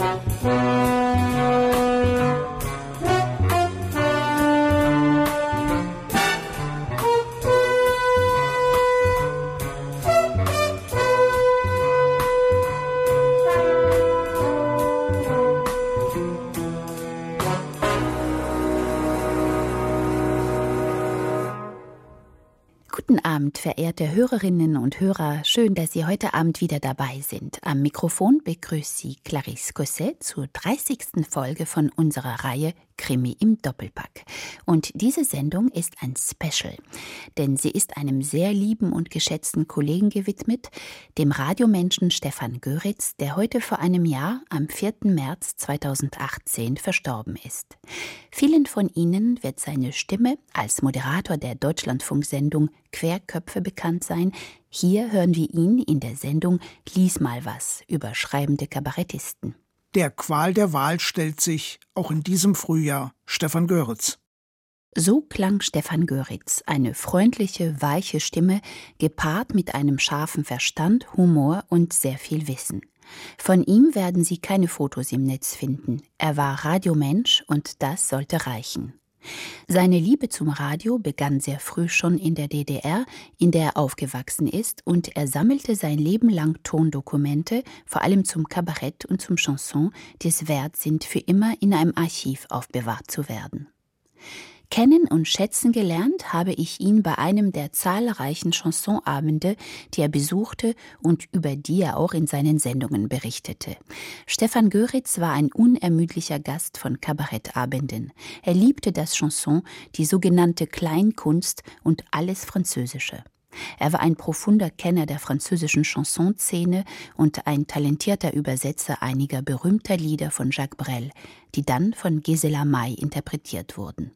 Guten Abend, verehrte Hörerinnen und Hörer. Schön, dass Sie heute Abend wieder dabei sind. Am Mikrofon begrüßt Sie Clarisse Cosset zur 30. Folge von unserer Reihe Krimi im Doppelpack. Und diese Sendung ist ein Special, denn sie ist einem sehr lieben und geschätzten Kollegen gewidmet, dem Radiomenschen Stefan Göritz, der heute vor einem Jahr, am 4. März 2018, verstorben ist. Vielen von Ihnen wird seine Stimme als Moderator der Deutschlandfunksendung Querköpfe bekannt sein. Hier hören wir ihn in der Sendung Lies mal was über schreibende Kabarettisten. Der Qual der Wahl stellt sich, auch in diesem Frühjahr, Stefan Göritz. So klang Stefan Göritz, eine freundliche, weiche Stimme, gepaart mit einem scharfen Verstand, Humor und sehr viel Wissen. Von ihm werden Sie keine Fotos im Netz finden. Er war Radiomensch und das sollte reichen. Seine Liebe zum Radio begann sehr früh schon in der DDR, in der er aufgewachsen ist, und er sammelte sein Leben lang Tondokumente, vor allem zum Kabarett und zum Chanson, die es wert sind, für immer in einem Archiv aufbewahrt zu werden. Kennen und schätzen gelernt habe ich ihn bei einem der zahlreichen Chansonabende, die er besuchte und über die er auch in seinen Sendungen berichtete. Stefan Göritz war ein unermüdlicher Gast von Kabarettabenden. Er liebte das Chanson, die sogenannte Kleinkunst und alles Französische. Er war ein profunder Kenner der französischen Chansonszene und ein talentierter Übersetzer einiger berühmter Lieder von Jacques Brel, die dann von Gisela May interpretiert wurden.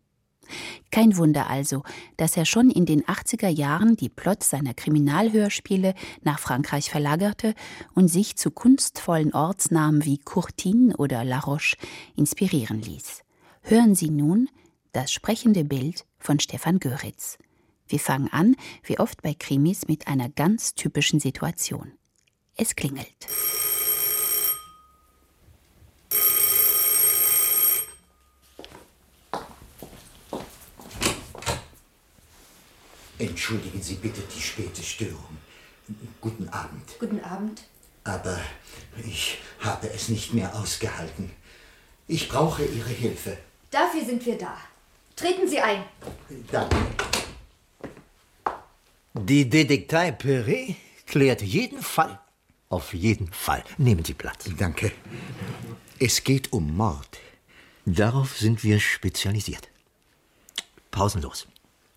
Kein Wunder also, dass er schon in den 80er Jahren die Plots seiner Kriminalhörspiele nach Frankreich verlagerte und sich zu kunstvollen Ortsnamen wie Courtine oder La Roche inspirieren ließ. Hören Sie nun das sprechende Bild von Stefan Göritz. Wir fangen an, wie oft bei Krimis, mit einer ganz typischen Situation. Es klingelt. Entschuldigen Sie bitte die späte Störung. Guten Abend. Guten Abend. Aber ich habe es nicht mehr ausgehalten. Ich brauche Ihre Hilfe. Dafür sind wir da. Treten Sie ein. Danke. Die Detektei Perret klärt jeden Fall. Auf jeden Fall. Nehmen Sie Platz. Danke. Es geht um Mord. Darauf sind wir spezialisiert. Pausenlos.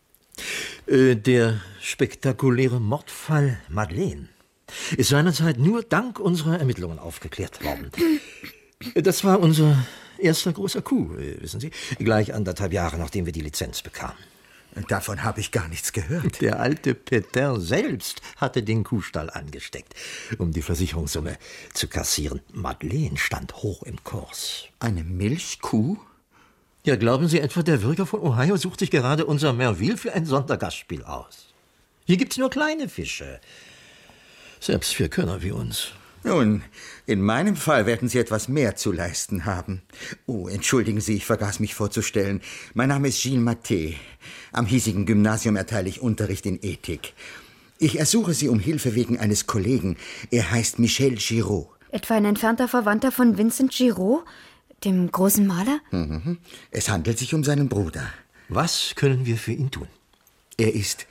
Der spektakuläre Mordfall Madeleine ist seinerzeit nur dank unserer Ermittlungen aufgeklärt worden. Das war unser erster großer Coup, wissen Sie, gleich 1,5 Jahre, nachdem wir die Lizenz bekamen. Davon habe ich gar nichts gehört. Der alte Peter selbst hatte den Kuhstall angesteckt, um die Versicherungssumme zu kassieren. Madeleine stand hoch im Kurs. Eine Milchkuh? Ja, glauben Sie etwa, der Bürger von Ohio sucht sich gerade unser Merville für ein Sondergastspiel aus? Hier gibt's nur kleine Fische. Selbst für Könner wie uns. Nun, in meinem Fall werden Sie etwas mehr zu leisten haben. Oh, entschuldigen Sie, ich vergaß mich vorzustellen. Mein Name ist Gilles Mathé. Am hiesigen Gymnasium erteile ich Unterricht in Ethik. Ich ersuche Sie um Hilfe wegen eines Kollegen. Er heißt Michel Giraud. Etwa ein entfernter Verwandter von Vincent Giraud, dem großen Maler? Mhm. Es handelt sich um seinen Bruder. Was können wir für ihn tun? Er ist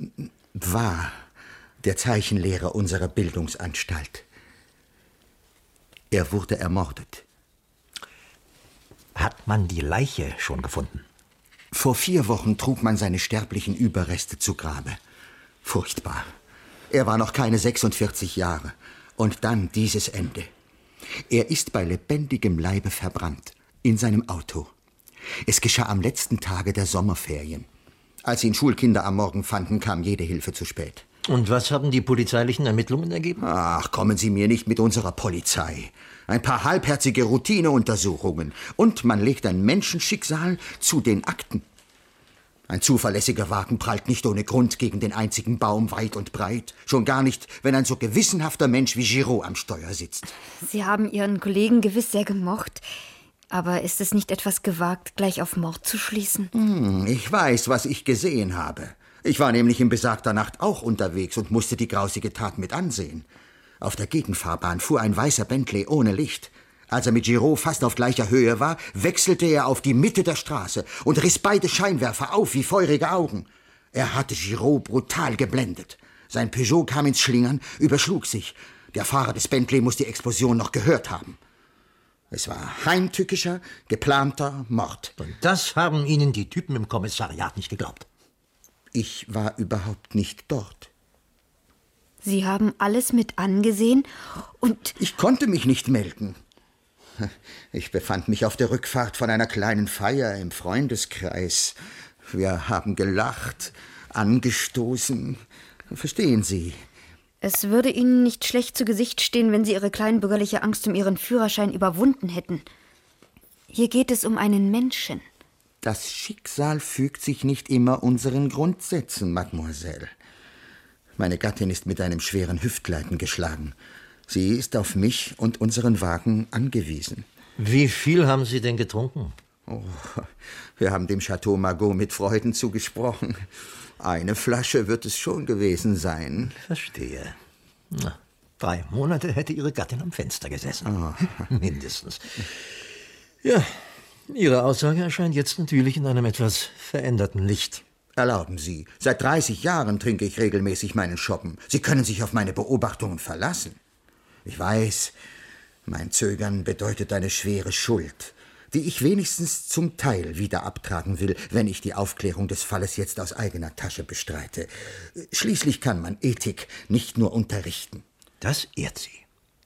der Zeichenlehrer unserer Bildungsanstalt. Er wurde ermordet. Hat man die Leiche schon gefunden? Vor 4 Wochen trug man seine sterblichen Überreste zu Grabe. Furchtbar. Er war noch keine 46 Jahre. Und dann dieses Ende. Er ist bei lebendigem Leibe verbrannt. In seinem Auto. Es geschah am letzten Tage der Sommerferien. Als ihn Schulkinder am Morgen fanden, kam jede Hilfe zu spät. Und was haben die polizeilichen Ermittlungen ergeben? Ach, kommen Sie mir nicht mit unserer Polizei. Ein paar halbherzige Routineuntersuchungen. Und man legt ein Menschenschicksal zu den Akten. Ein zuverlässiger Wagen prallt nicht ohne Grund gegen den einzigen Baum weit und breit. Schon gar nicht, wenn ein so gewissenhafter Mensch wie Giraud am Steuer sitzt. Sie haben Ihren Kollegen gewiss sehr gemocht. Aber ist es nicht etwas gewagt, gleich auf Mord zu schließen? Ich weiß, was ich gesehen habe. Ich war nämlich in besagter Nacht auch unterwegs und musste die grausige Tat mit ansehen. Auf der Gegenfahrbahn fuhr ein weißer Bentley ohne Licht. Als er mit Giraud fast auf gleicher Höhe war, wechselte er auf die Mitte der Straße und riss beide Scheinwerfer auf wie feurige Augen. Er hatte Giraud brutal geblendet. Sein Peugeot kam ins Schlingern, überschlug sich. Der Fahrer des Bentley muss die Explosion noch gehört haben. Es war heimtückischer, geplanter Mord. Und das haben Ihnen die Typen im Kommissariat nicht geglaubt? Ich war überhaupt nicht dort. Sie haben alles mit angesehen und... Ich konnte mich nicht melden. Ich befand mich auf der Rückfahrt von einer kleinen Feier im Freundeskreis. Wir haben gelacht, angestoßen. Verstehen Sie? Es würde Ihnen nicht schlecht zu Gesicht stehen, wenn Sie Ihre kleinbürgerliche Angst um Ihren Führerschein überwunden hätten. Hier geht es um einen Menschen. Das Schicksal fügt sich nicht immer unseren Grundsätzen, Mademoiselle. Meine Gattin ist mit einem schweren Hüftleiden geschlagen. Sie ist auf mich und unseren Wagen angewiesen. Wie viel haben Sie denn getrunken? Oh, wir haben dem Chateau Margaux mit Freuden zugesprochen. Eine Flasche wird es schon gewesen sein. Verstehe. Na, 3 Monate hätte Ihre Gattin am Fenster gesessen. Oh. Mindestens. Ja, Ihre Aussage erscheint jetzt natürlich in einem etwas veränderten Licht. Erlauben Sie, seit 30 Jahren trinke ich regelmäßig meinen Schoppen. Sie können sich auf meine Beobachtungen verlassen. Ich weiß, mein Zögern bedeutet eine schwere Schuld, die ich wenigstens zum Teil wieder abtragen will, wenn ich die Aufklärung des Falles jetzt aus eigener Tasche bestreite. Schließlich kann man Ethik nicht nur unterrichten. Das ehrt Sie.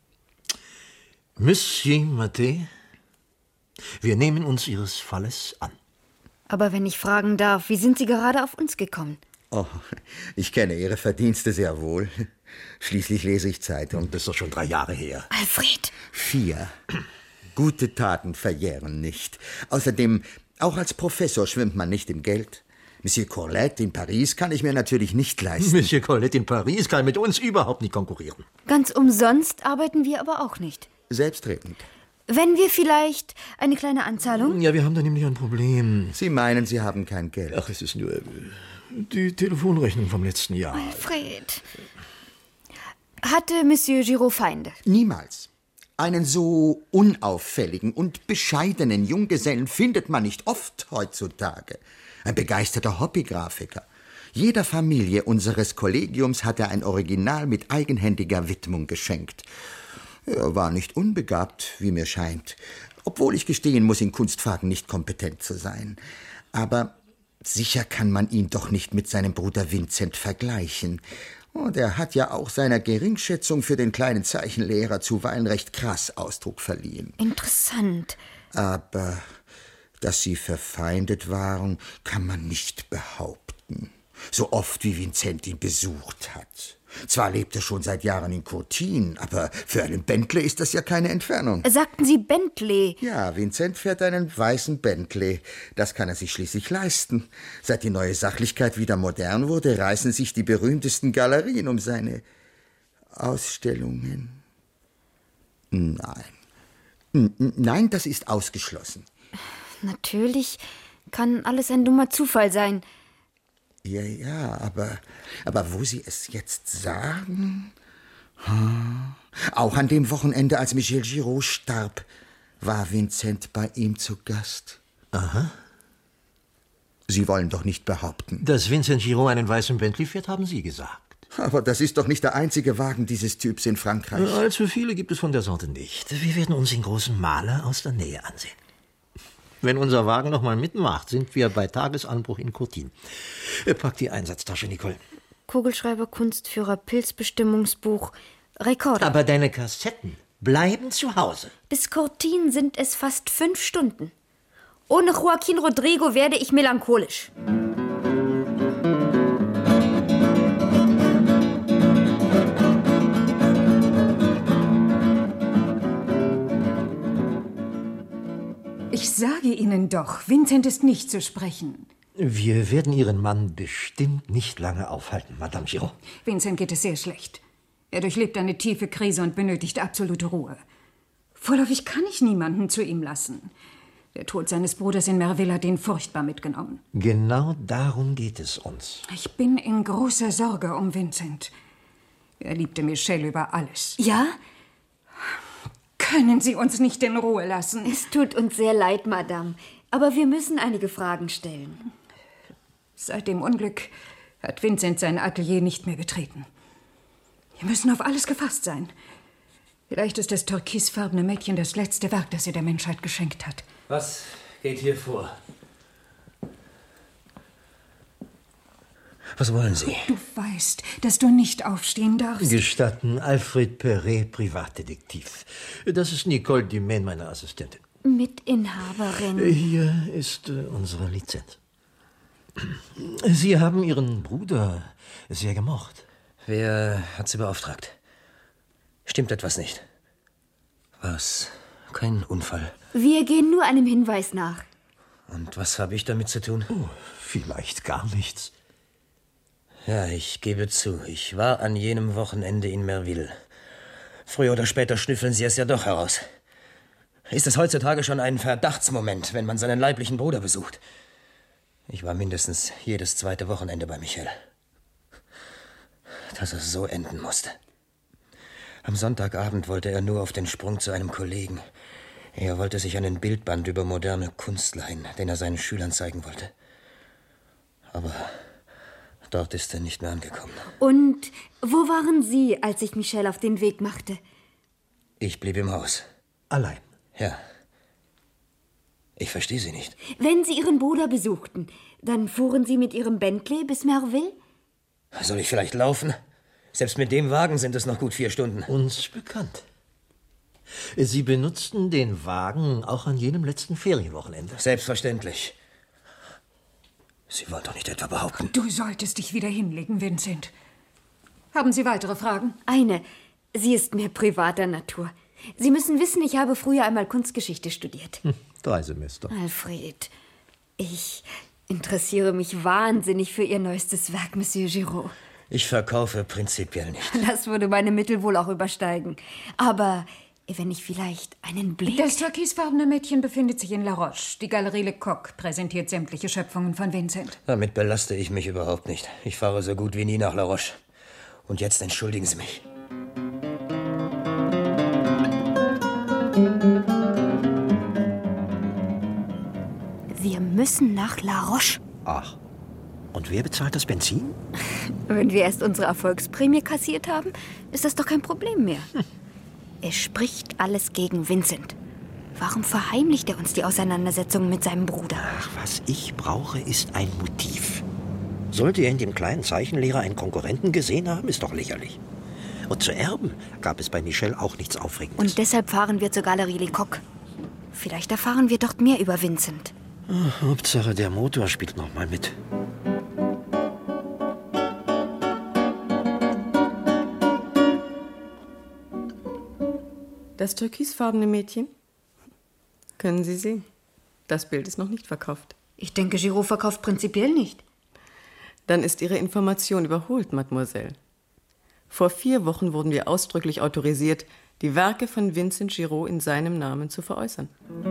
Monsieur Maté, wir nehmen uns Ihres Falles an. Aber wenn ich fragen darf, wie sind Sie gerade auf uns gekommen? Oh, ich kenne Ihre Verdienste sehr wohl. Schließlich lese ich Zeitung. Das ist doch schon 3 Jahre her. Alfred! 4. Gute Taten verjähren nicht. Außerdem, auch als Professor schwimmt man nicht im Geld. Monsieur Corlette in Paris kann ich mir natürlich nicht leisten. Monsieur Corlette in Paris kann mit uns überhaupt nicht konkurrieren. Ganz umsonst arbeiten wir aber auch nicht. Selbstredend. Wenn wir vielleicht eine kleine Anzahlung... Ja, wir haben da nämlich ein Problem. Sie meinen, Sie haben kein Geld. Ach, es ist nur die Telefonrechnung vom letzten Jahr. Alfred. Hatte Monsieur Giraud Feinde? Niemals. Einen so unauffälligen und bescheidenen Junggesellen findet man nicht oft heutzutage. Ein begeisterter Hobbygrafiker. Jeder Familie unseres Kollegiums hat er ein Original mit eigenhändiger Widmung geschenkt. Er war nicht unbegabt, wie mir scheint, obwohl ich gestehen muss, in Kunstfragen nicht kompetent zu sein. Aber sicher kann man ihn doch nicht mit seinem Bruder Vincent vergleichen. Und er hat ja auch seiner Geringschätzung für den kleinen Zeichenlehrer zuweilen recht krass Ausdruck verliehen. Interessant. Aber dass sie verfeindet waren, kann man nicht behaupten. So oft wie Vincent ihn besucht hat. Zwar lebt er schon seit Jahren in Courtine, aber für einen Bentley ist das ja keine Entfernung. Sagten Sie Bentley? Ja, Vincent fährt einen weißen Bentley. Das kann er sich schließlich leisten. Seit die neue Sachlichkeit wieder modern wurde, reißen sich die berühmtesten Galerien um seine Ausstellungen. Nein, das ist ausgeschlossen. Natürlich kann alles ein dummer Zufall sein. Ja, aber wo Sie es jetzt sagen? Auch an dem Wochenende, als Michel Giraud starb, war Vincent bei ihm zu Gast. Aha. Sie wollen doch nicht behaupten. Dass Vincent Giraud einen weißen Bentley fährt, haben Sie gesagt. Aber das ist doch nicht der einzige Wagen dieses Typs in Frankreich. Allzu viele gibt es von der Sorte nicht. Wir werden uns den großen Maler aus der Nähe ansehen. Wenn unser Wagen noch mal mitmacht, sind wir bei Tagesanbruch in Courtine. Pack die Einsatztasche, Nicole. Kugelschreiber, Kunstführer, Pilzbestimmungsbuch, Rekorder. Aber deine Kassetten bleiben zu Hause. Bis Courtine sind es fast 5 Stunden. Ohne Joaquin Rodrigo werde ich melancholisch. Ich sage Ihnen doch, Vincent ist nicht zu sprechen. Wir werden Ihren Mann bestimmt nicht lange aufhalten, Madame Giraud. Vincent geht es sehr schlecht. Er durchlebt eine tiefe Krise und benötigt absolute Ruhe. Vorläufig kann ich niemanden zu ihm lassen. Der Tod seines Bruders in Merville hat ihn furchtbar mitgenommen. Genau darum geht es uns. Ich bin in großer Sorge um Vincent. Er liebte Michelle über alles. Ja? Können Sie uns nicht in Ruhe lassen? Es tut uns sehr leid, Madame. Aber wir müssen einige Fragen stellen. Seit dem Unglück hat Vincent sein Atelier nicht mehr betreten. Wir müssen auf alles gefasst sein. Vielleicht ist das türkisfarbene Mädchen das letzte Werk, das er der Menschheit geschenkt hat. Was geht hier vor? Was wollen Sie? Du weißt, dass du nicht aufstehen darfst. Gestatten, Alfred Perret, Privatdetektiv. Das ist Nicole Dumaine, meine Assistentin. Mitinhaberin. Hier ist unsere Lizenz. Sie haben Ihren Bruder sehr gemocht. Wer hat Sie beauftragt? Stimmt etwas nicht? War es kein Unfall? Wir gehen nur einem Hinweis nach. Und was habe ich damit zu tun? Oh, vielleicht gar nichts. Ja, ich gebe zu, ich war an jenem Wochenende in Merville. Früher oder später schnüffeln Sie es ja doch heraus. Ist es heutzutage schon ein Verdachtsmoment, wenn man seinen leiblichen Bruder besucht? Ich war mindestens jedes zweite Wochenende bei Michel. Dass es so enden musste. Am Sonntagabend wollte er nur auf den Sprung zu einem Kollegen. Er wollte sich einen Bildband über moderne Kunst leihen, den er seinen Schülern zeigen wollte. Aber dort ist er nicht mehr angekommen. Und wo waren Sie, als sich Michel auf den Weg machte? Ich blieb im Haus. Allein? Ja. Ich verstehe Sie nicht. Wenn Sie Ihren Bruder besuchten, dann fuhren Sie mit Ihrem Bentley bis Merville? Soll ich vielleicht laufen? Selbst mit dem Wagen sind es noch gut 4 Stunden. Uns bekannt. Sie benutzten den Wagen auch an jenem letzten Ferienwochenende. Selbstverständlich. Sie wollen doch nicht etwa behaupten... Du solltest dich wieder hinlegen, Vincent. Haben Sie weitere Fragen? Eine. Sie ist mehr privater Natur. Sie müssen wissen, ich habe früher einmal Kunstgeschichte studiert. 3 Semester. Alfred, ich interessiere mich wahnsinnig für Ihr neuestes Werk, Monsieur Giraud. Ich verkaufe prinzipiell nicht. Das würde meine Mittel wohl auch übersteigen. Aber wenn ich vielleicht einen Blick... Das türkisfarbene Mädchen befindet sich in La Roche. Die Galerie Lecoq präsentiert sämtliche Schöpfungen von Vincent. Damit belaste ich mich überhaupt nicht. Ich fahre so gut wie nie nach La Roche. Und jetzt entschuldigen Sie mich. Wir müssen nach La Roche. Ach, und wer bezahlt das Benzin? Wenn wir erst unsere Erfolgsprämie kassiert haben, ist das doch kein Problem mehr. Es spricht alles gegen Vincent. Warum verheimlicht er uns die Auseinandersetzung mit seinem Bruder? Ach, was ich brauche, ist ein Motiv. Sollte er in dem kleinen Zeichenlehrer einen Konkurrenten gesehen haben, ist doch lächerlich. Und zu erben gab es bei Michel auch nichts Aufregendes. Und deshalb fahren wir zur Galerie Lecoq. Vielleicht erfahren wir dort mehr über Vincent. Hauptsache, der Motor spielt noch mal mit. Das türkisfarbene Mädchen? Können Sie sehen. Das Bild ist noch nicht verkauft. Ich denke, Giraud verkauft prinzipiell nicht. Dann ist Ihre Information überholt, Mademoiselle. Vor 4 Wochen wurden wir ausdrücklich autorisiert, die Werke von Vincent Giraud in seinem Namen zu veräußern.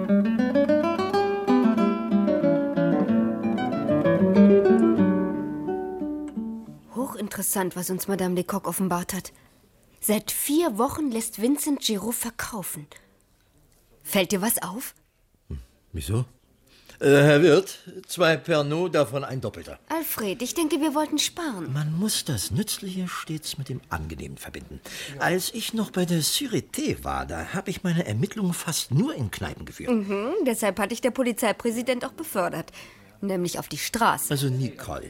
Hochinteressant, was uns Madame Lecoq offenbart hat. Seit 4 Wochen lässt Vincent Giraud verkaufen. Fällt dir was auf? Wieso? Herr Wirt, 2 Pernod, davon ein Doppelter. Alfred, ich denke, wir wollten sparen. Man muss das Nützliche stets mit dem Angenehmen verbinden. Als ich noch bei der Sûreté war, da habe ich meine Ermittlungen fast nur in Kneipen geführt. Deshalb hatte ich der Polizeipräsident auch befördert. Nämlich auf die Straße. Also Nicole.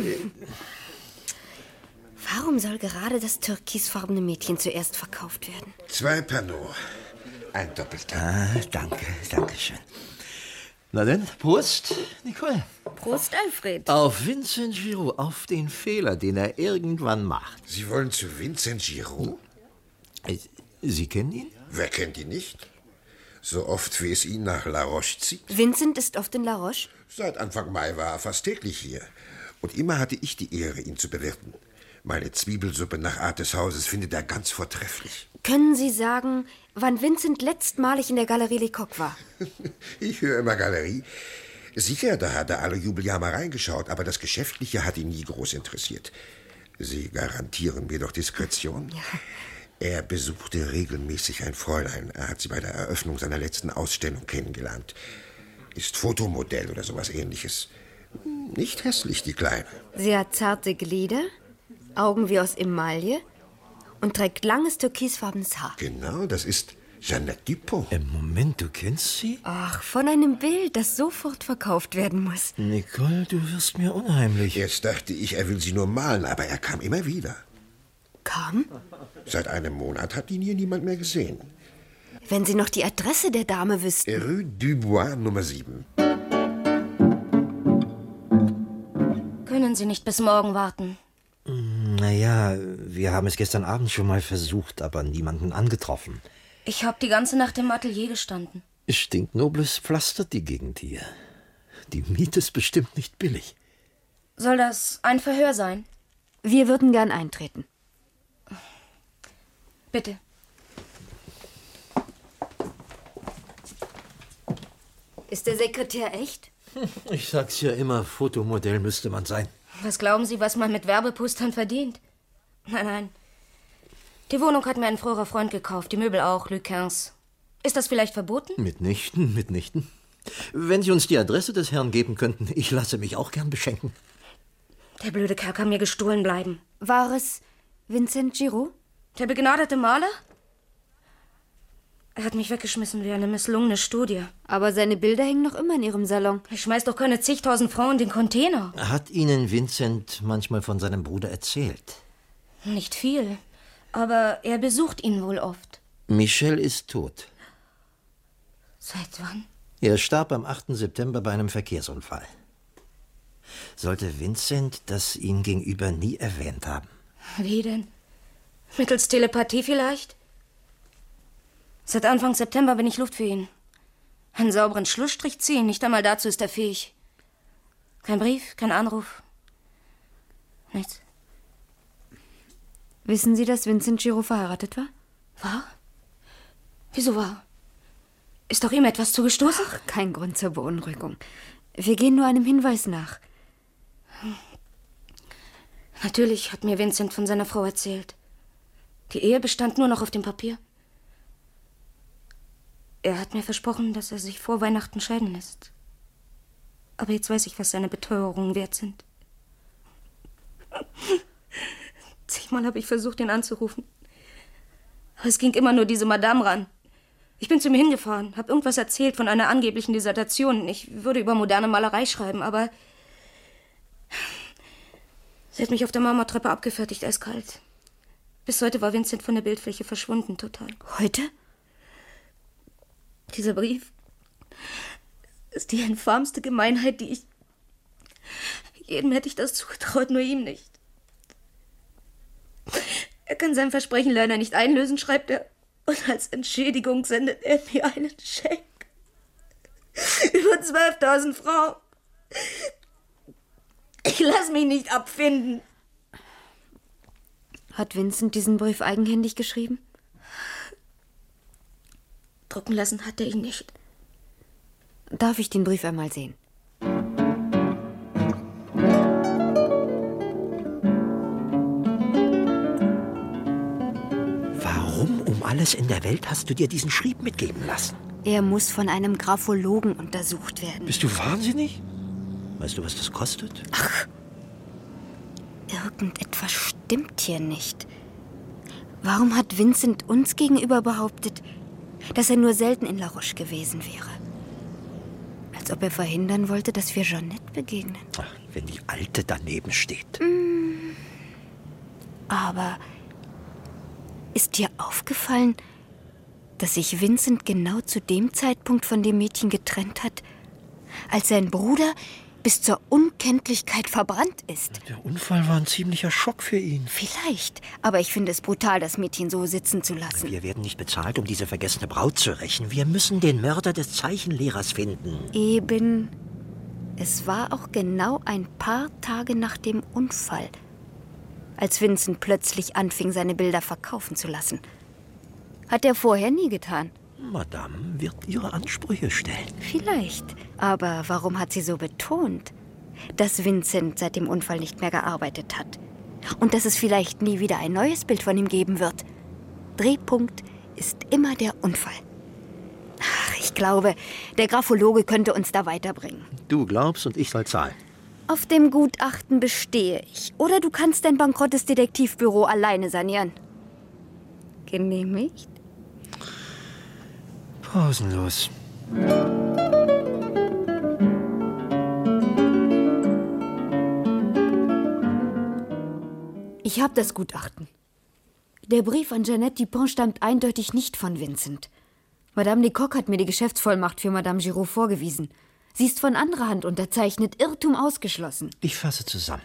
Warum soll gerade das türkisfarbene Mädchen zuerst verkauft werden? 2 Pernod. Ein Doppelter. Ah, danke schön. Na denn, Prost, Nicole. Prost, Alfred. Auf Vincent Giraud, auf den Fehler, den er irgendwann macht. Sie wollen zu Vincent Giraud? Sie kennen ihn? Wer kennt ihn nicht? So oft, wie es ihn nach La Roche zieht. Vincent ist oft in La Roche? Seit Anfang Mai war er fast täglich hier. Und immer hatte ich die Ehre, ihn zu bewirten. Meine Zwiebelsuppe nach Art des Hauses findet er ganz vortrefflich. Können Sie sagen, wann Vincent letztmalig in der Galerie Lecoq war? Ich höre immer Galerie. Sicher, da hat er alle Jubeljahr mal reingeschaut, aber das Geschäftliche hat ihn nie groß interessiert. Sie garantieren mir doch Diskretion? Ja. Er besuchte regelmäßig ein Fräulein. Er hat sie bei der Eröffnung seiner letzten Ausstellung kennengelernt. Ist Fotomodell oder sowas Ähnliches. Nicht hässlich, die Kleine. Sie hat zarte Glieder, Augen wie aus Emaille und trägt langes türkisfarbenes Haar. Genau, das ist Jeannette Dupont. Moment, du kennst sie? Ach, von einem Bild, das sofort verkauft werden muss. Nicole, du wirst mir unheimlich. Erst dachte ich, er will sie nur malen, aber er kam immer wieder. Kam? Seit einem Monat hat ihn hier niemand mehr gesehen. Wenn Sie noch die Adresse der Dame wüssten. Rue Dubois, Nummer 7. Können Sie nicht bis morgen warten? Naja, wir haben es gestern Abend schon mal versucht, aber niemanden angetroffen. Ich habe die ganze Nacht im Atelier gestanden. Stinknobles pflastert die Gegend hier. Die Miete ist bestimmt nicht billig. Soll das ein Verhör sein? Wir würden gern eintreten. Bitte. Ist der Sekretär echt? Ich sag's ja immer, Fotomodell müsste man sein. Was glauben Sie, was man mit Werbepostern verdient? Nein. Die Wohnung hat mir ein früherer Freund gekauft, die Möbel auch, Louis XV. Ist das vielleicht verboten? Mitnichten. Wenn Sie uns die Adresse des Herrn geben könnten, ich lasse mich auch gern beschenken. Der blöde Kerl kann mir gestohlen bleiben. War es Vincent Giraud? Der begnadete Maler? Er hat mich weggeschmissen wie eine misslungene Studie. Aber seine Bilder hängen noch immer in Ihrem Salon. Ich schmeiß doch keine zigtausend Francs in den Container. Hat Ihnen Vincent manchmal von seinem Bruder erzählt? Nicht viel, aber er besucht ihn wohl oft. Michel ist tot. Seit wann? Er starb am 8. September bei einem Verkehrsunfall. Sollte Vincent das Ihnen gegenüber nie erwähnt haben? Wie denn? Mittels Telepathie vielleicht? Seit Anfang September bin ich Luft für ihn. Einen sauberen Schlussstrich ziehen, nicht einmal dazu ist er fähig. Kein Brief, kein Anruf. Nichts. Wissen Sie, dass Vincent Giraud verheiratet war? War? Wieso war? Ist doch ihm etwas zugestoßen? Ach, kein Grund zur Beunruhigung. Wir gehen nur einem Hinweis nach. Natürlich hat mir Vincent von seiner Frau erzählt. Die Ehe bestand nur noch auf dem Papier. Er hat mir versprochen, dass er sich vor Weihnachten scheiden lässt. Aber jetzt weiß ich, was seine Beteuerungen wert sind. Zigmal habe ich versucht, ihn anzurufen. Aber es ging immer nur diese Madame ran. Ich bin zu mir hingefahren, habe irgendwas erzählt von einer angeblichen Dissertation. Ich würde über moderne Malerei schreiben, aber sie hat mich auf der Marmortreppe abgefertigt, eiskalt. Bis heute war Vincent von der Bildfläche verschwunden, total. Heute? Dieser Brief ist die infamste Gemeinheit, die ich... Jedem hätte ich das zugetraut, nur ihm nicht. Er kann sein Versprechen leider nicht einlösen, schreibt er. Und als Entschädigung sendet er mir einen Scheck. Über 12.000 Francs. Ich lasse mich nicht abfinden. Hat Vincent diesen Brief eigenhändig geschrieben? Drucken lassen hat er ihn nicht. Darf ich den Brief einmal sehen? Warum um alles in der Welt hast du dir diesen Schrieb mitgeben lassen? Er muss von einem Graphologen untersucht werden. Bist du wahnsinnig? Weißt du, was das kostet? Ach, irgendetwas stimmt hier nicht. Warum hat Vincent uns gegenüber behauptet, dass er nur selten in La Roche gewesen wäre? Als ob er verhindern wollte, dass wir Jeannette begegnen. Ach, wenn die Alte daneben steht. Aber ist dir aufgefallen, dass sich Vincent genau zu dem Zeitpunkt von dem Mädchen getrennt hat, als sein Bruder bis zur Unkenntlichkeit verbrannt ist. Der Unfall war ein ziemlicher Schock für ihn. Vielleicht, aber ich finde es brutal, das Mädchen so sitzen zu lassen. Wir werden nicht bezahlt, um diese vergessene Braut zu rächen. Wir müssen den Mörder des Zeichenlehrers finden. Eben. Es war auch genau ein paar Tage nach dem Unfall, als Vincent plötzlich anfing, seine Bilder verkaufen zu lassen. Hat er vorher nie getan. Madame wird ihre Ansprüche stellen. Vielleicht. Aber warum hat sie so betont, dass Vincent seit dem Unfall nicht mehr gearbeitet hat? Und dass es vielleicht nie wieder ein neues Bild von ihm geben wird? Drehpunkt ist immer der Unfall. Ach, ich glaube, der Graphologe könnte uns da weiterbringen. Du glaubst und ich soll zahlen. Auf dem Gutachten bestehe ich. Oder du kannst dein bankrottes Detektivbüro alleine sanieren. Genehmigt? Pausenlos. Ich habe das Gutachten. Der Brief an Jeannette Dupont stammt eindeutig nicht von Vincent. Madame Lecoq hat mir die Geschäftsvollmacht für Madame Giraud vorgewiesen. Sie ist von anderer Hand unterzeichnet, Irrtum ausgeschlossen. Ich fasse zusammen.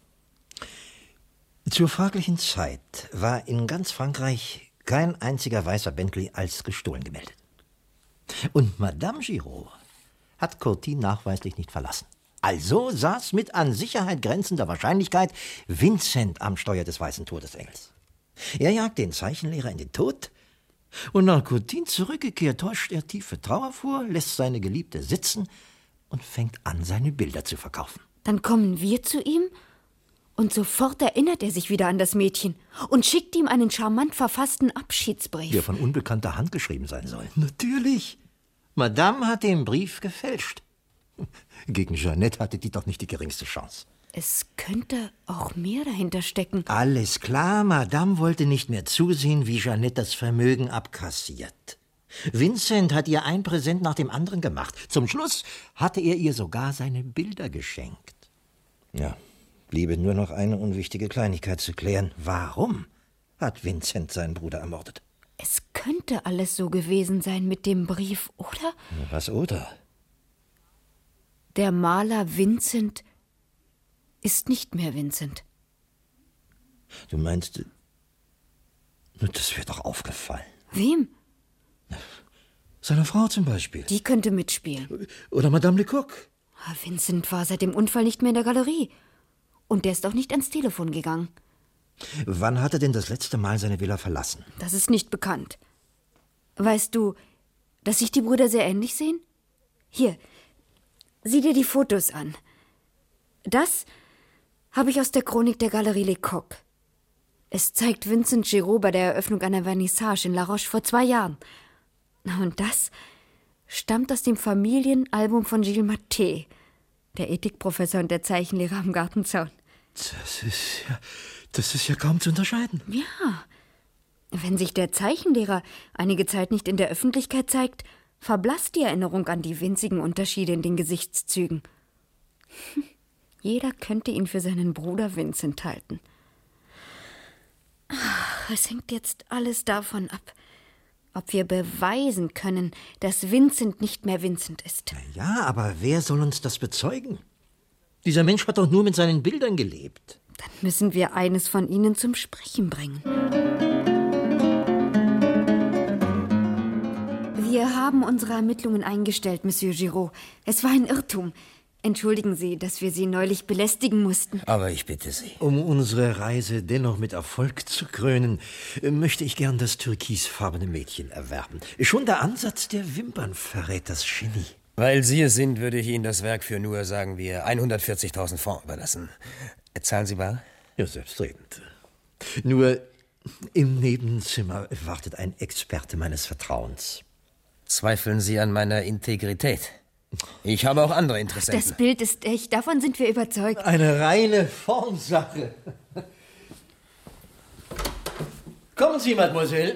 Zur fraglichen Zeit war in ganz Frankreich kein einziger weißer Bentley als gestohlen gemeldet. Und Madame Giraud hat Courtine nachweislich nicht verlassen. Also saß mit an Sicherheit grenzender Wahrscheinlichkeit Vincent am Steuer des Weißen Todesengels. Er jagt den Zeichenlehrer in den Tod und nach Courtine zurückgekehrt täuscht er tiefe Trauer vor, lässt seine Geliebte sitzen und fängt an, seine Bilder zu verkaufen. Dann kommen wir zu ihm und sofort erinnert er sich wieder an das Mädchen und schickt ihm einen charmant verfassten Abschiedsbrief. Der von unbekannter Hand geschrieben sein soll. Natürlich. Madame hat den Brief gefälscht. Gegen Jeannette hatte die doch nicht die geringste Chance. Es könnte auch mehr dahinter stecken. Alles klar, Madame wollte nicht mehr zusehen, wie Jeannette das Vermögen abkassiert. Vincent hat ihr ein Präsent nach dem anderen gemacht. Zum Schluss hatte er ihr sogar seine Bilder geschenkt. Ja, bliebe nur noch eine unwichtige Kleinigkeit zu klären. Warum hat Vincent seinen Bruder ermordet? Es könnte alles so gewesen sein mit dem Brief, oder? Was oder? Der Maler Vincent ist nicht mehr Vincent. Du meinst, das wäre doch aufgefallen. Wem? Seiner Frau zum Beispiel. Die könnte mitspielen. Oder Madame Lecoq. Vincent war seit dem Unfall nicht mehr in der Galerie. Und der ist auch nicht ans Telefon gegangen. Wann hat er denn das letzte Mal seine Villa verlassen? Das ist nicht bekannt. Weißt du, dass sich die Brüder sehr ähnlich sehen? Hier, sieh dir die Fotos an. Das habe ich aus der Chronik der Galerie Lecoq. Es zeigt Vincent Giraud bei der Eröffnung einer Vernissage in La Roche vor 2 Jahren. Und das stammt aus dem Familienalbum von Gilles Mathé, der Ethikprofessor und der Zeichenlehrer am Gartenzaun. Das ist ja kaum zu unterscheiden. Ja. Wenn sich der Zeichenlehrer einige Zeit nicht in der Öffentlichkeit zeigt, verblasst die Erinnerung an die winzigen Unterschiede in den Gesichtszügen. Jeder könnte ihn für seinen Bruder Vincent halten. Es hängt jetzt alles davon ab, ob wir beweisen können, dass Vincent nicht mehr Vincent ist. Ja, aber wer soll uns das bezeugen? Dieser Mensch hat doch nur mit seinen Bildern gelebt. Dann müssen wir eines von ihnen zum Sprechen bringen. Wir haben unsere Ermittlungen eingestellt, Monsieur Giraud. Es war ein Irrtum. Entschuldigen Sie, dass wir Sie neulich belästigen mussten. Aber ich bitte Sie. Um unsere Reise dennoch mit Erfolg zu krönen, möchte ich gern das türkisfarbene Mädchen erwerben. Schon der Ansatz der Wimpern verrät das Genie. Weil Sie es sind, würde ich Ihnen das Werk für nur, sagen wir, 140.000 Francs überlassen. Zahlen Sie bar? Ja, selbstredend. Nur im Nebenzimmer wartet ein Experte meines Vertrauens. Zweifeln Sie an meiner Integrität? Ich habe auch andere Interessenten. Das Bild ist echt, davon sind wir überzeugt. Eine reine Formsache. Kommen Sie, Mademoiselle.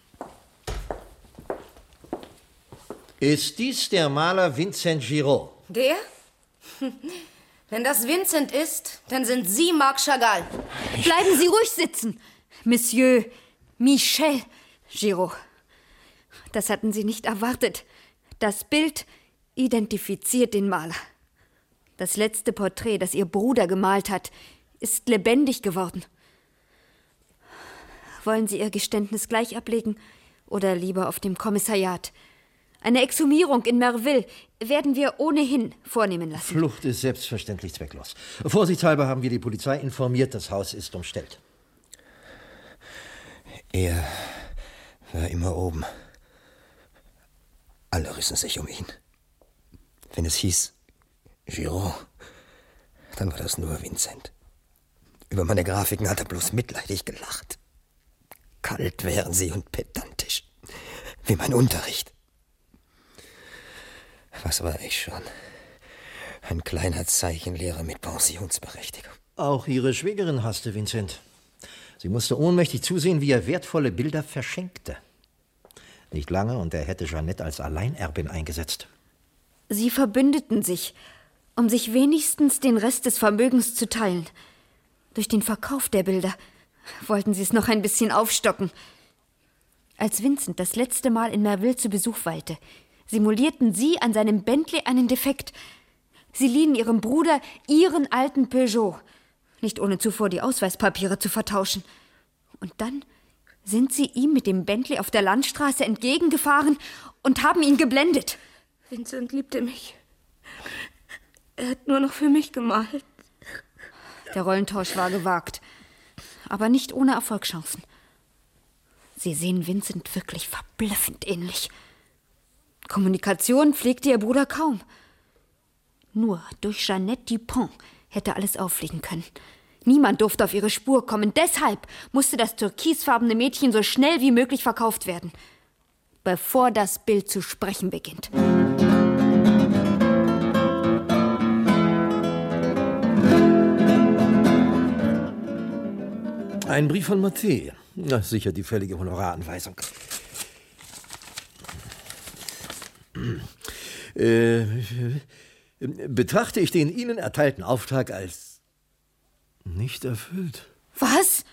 Ist dies der Maler Vincent Giraud? Der? Wenn das Vincent ist, dann sind Sie Marc Chagall. Bleiben Sie ruhig sitzen, Monsieur Michel Giraud. Das hatten Sie nicht erwartet. Das Bild identifiziert den Maler. Das letzte Porträt, das Ihr Bruder gemalt hat, ist lebendig geworden. Wollen Sie Ihr Geständnis gleich ablegen oder lieber auf dem Kommissariat? Eine Exhumierung in Merville werden wir ohnehin vornehmen lassen. Flucht ist selbstverständlich zwecklos. Vorsichtshalber haben wir die Polizei informiert, das Haus ist umstellt. Er war immer oben. Alle rissen sich um ihn. Wenn es hieß Giraud, dann war das nur Vincent. Über meine Grafiken hat er bloß mitleidig gelacht. Kalt wären sie und pedantisch, wie mein Unterricht. Was war ich schon? Ein kleiner Zeichenlehrer mit Pensionsberechtigung. Auch Ihre Schwägerin hasste Vincent. Sie musste ohnmächtig zusehen, wie er wertvolle Bilder verschenkte. Nicht lange, und er hätte Jeannette als Alleinerbin eingesetzt. Sie verbündeten sich, um sich wenigstens den Rest des Vermögens zu teilen. Durch den Verkauf der Bilder wollten sie es noch ein bisschen aufstocken. Als Vincent das letzte Mal in Merville zu Besuch weilte, simulierten sie an seinem Bentley einen Defekt. Sie liehen ihrem Bruder ihren alten Peugeot, nicht ohne zuvor die Ausweispapiere zu vertauschen. Und dann sind sie ihm mit dem Bentley auf der Landstraße entgegengefahren und haben ihn geblendet. Vincent liebte mich. Er hat nur noch für mich gemalt. Der Rollentausch war gewagt, aber nicht ohne Erfolgschancen. Sie sehen Vincent wirklich verblüffend ähnlich. Kommunikation pflegte ihr Bruder kaum. Nur durch Jeannette Dupont hätte alles auffliegen können. Niemand durfte auf ihre Spur kommen. Deshalb musste das türkisfarbene Mädchen so schnell wie möglich verkauft werden, bevor das Bild zu sprechen beginnt. Ein Brief von Mathé. Na, sicher die fällige Honoraranweisung. Betrachte ich den Ihnen erteilten Auftrag als nicht erfüllt. Was?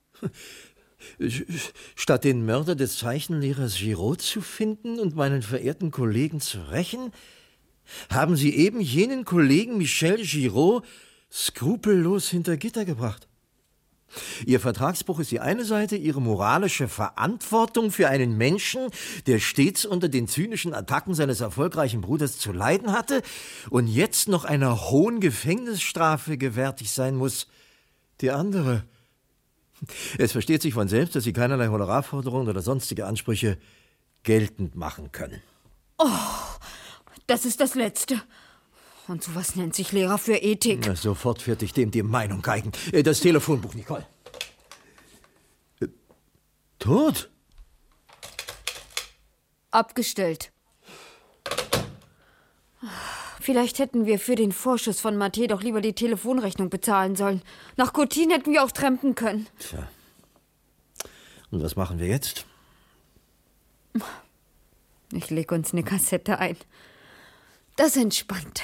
Statt den Mörder des Zeichenlehrers Giraud zu finden und meinen verehrten Kollegen zu rächen, haben Sie eben jenen Kollegen Michel Giraud skrupellos hinter Gitter gebracht. Ihr Vertragsbruch ist die eine Seite, Ihre moralische Verantwortung für einen Menschen, der stets unter den zynischen Attacken seines erfolgreichen Bruders zu leiden hatte und jetzt noch einer hohen Gefängnisstrafe gewärtig sein muss, die andere. Es versteht sich von selbst, dass Sie keinerlei Honorarforderungen oder sonstige Ansprüche geltend machen können. Oh, das ist das Letzte. Und sowas nennt sich Lehrer für Ethik. Na, sofort wird ich dem die Meinung geigen. Das Telefonbuch, Nicole. Tot? Abgestellt. Vielleicht hätten wir für den Vorschuss von Mathé doch lieber die Telefonrechnung bezahlen sollen. Nach Cotin hätten wir auch trampen können. Tja. Und was machen wir jetzt? Ich lege uns eine Kassette ein. Das entspannt.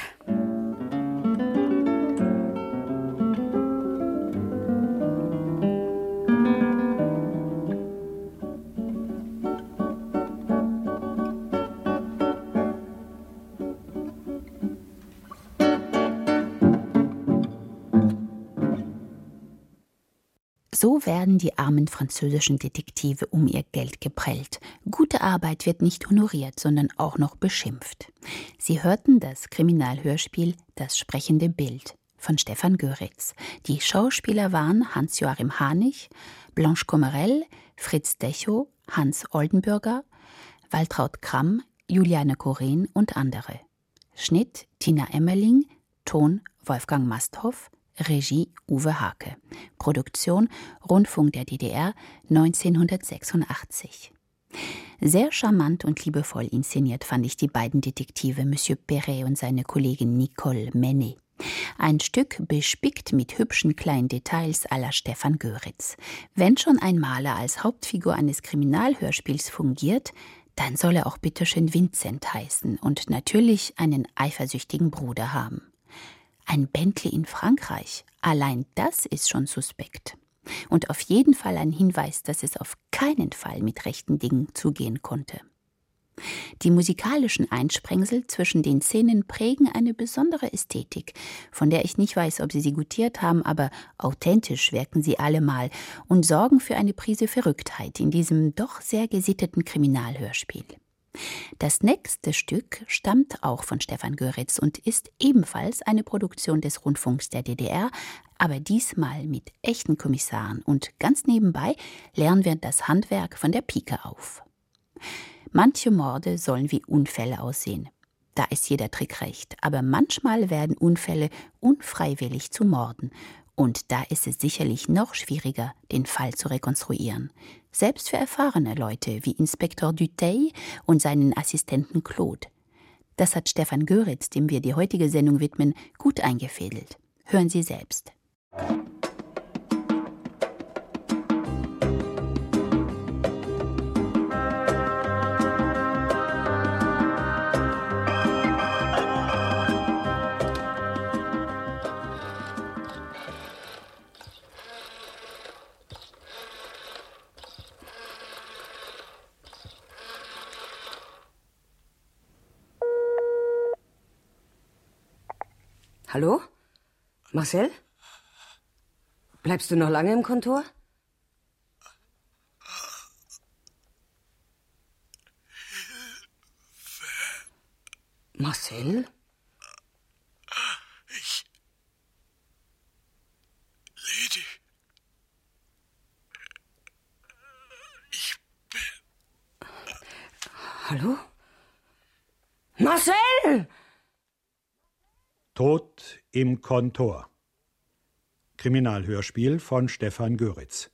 So werden die armen französischen Detektive um ihr Geld geprellt. Gute Arbeit wird nicht honoriert, sondern auch noch beschimpft. Sie hörten das Kriminalhörspiel »Das sprechende Bild« von Stefan Göritz. Die Schauspieler waren Hans-Joachim Hanich, Blanche Commerell, Fritz Dechow, Hans Oldenburger, Waltraud Kramm, Juliane Koren und andere. Schnitt Tina Emmerling, Ton Wolfgang Masthoff, Regie Uwe Hake. Produktion Rundfunk der DDR 1986. Sehr charmant und liebevoll inszeniert fand ich die beiden Detektive Monsieur Perret und seine Kollegin Nicole Menet. Ein Stück bespickt mit hübschen kleinen Details à la Stefan Göritz. Wenn schon ein Maler als Hauptfigur eines Kriminalhörspiels fungiert, dann soll er auch bitteschön Vincent heißen und natürlich einen eifersüchtigen Bruder haben. Ein Bentley in Frankreich, allein das ist schon suspekt. Und auf jeden Fall ein Hinweis, dass es auf keinen Fall mit rechten Dingen zugehen konnte. Die musikalischen Einsprengsel zwischen den Szenen prägen eine besondere Ästhetik, von der ich nicht weiß, ob sie sie gutiert haben, aber authentisch wirken sie allemal und sorgen für eine Prise Verrücktheit in diesem doch sehr gesitteten Kriminalhörspiel. Das nächste Stück stammt auch von Stefan Göritz und ist ebenfalls eine Produktion des Rundfunks der DDR, aber diesmal mit echten Kommissaren, und ganz nebenbei lernen wir das Handwerk von der Pike auf. Manche Morde sollen wie Unfälle aussehen. Da ist jeder Trick recht, aber manchmal werden Unfälle unfreiwillig zu Morden. Und da ist es sicherlich noch schwieriger, den Fall zu rekonstruieren. Selbst für erfahrene Leute wie Inspektor Dutheil und seinen Assistenten Claude. Das hat Stefan Göritz, dem wir die heutige Sendung widmen, gut eingefädelt. Hören Sie selbst. Hallo? Marcel? Bleibst du noch lange im Kontor? Marcel? Ich Lady. Ich bin... Hallo? Marcel! Tod im Kontor. Kriminalhörspiel von Stefan Göritz.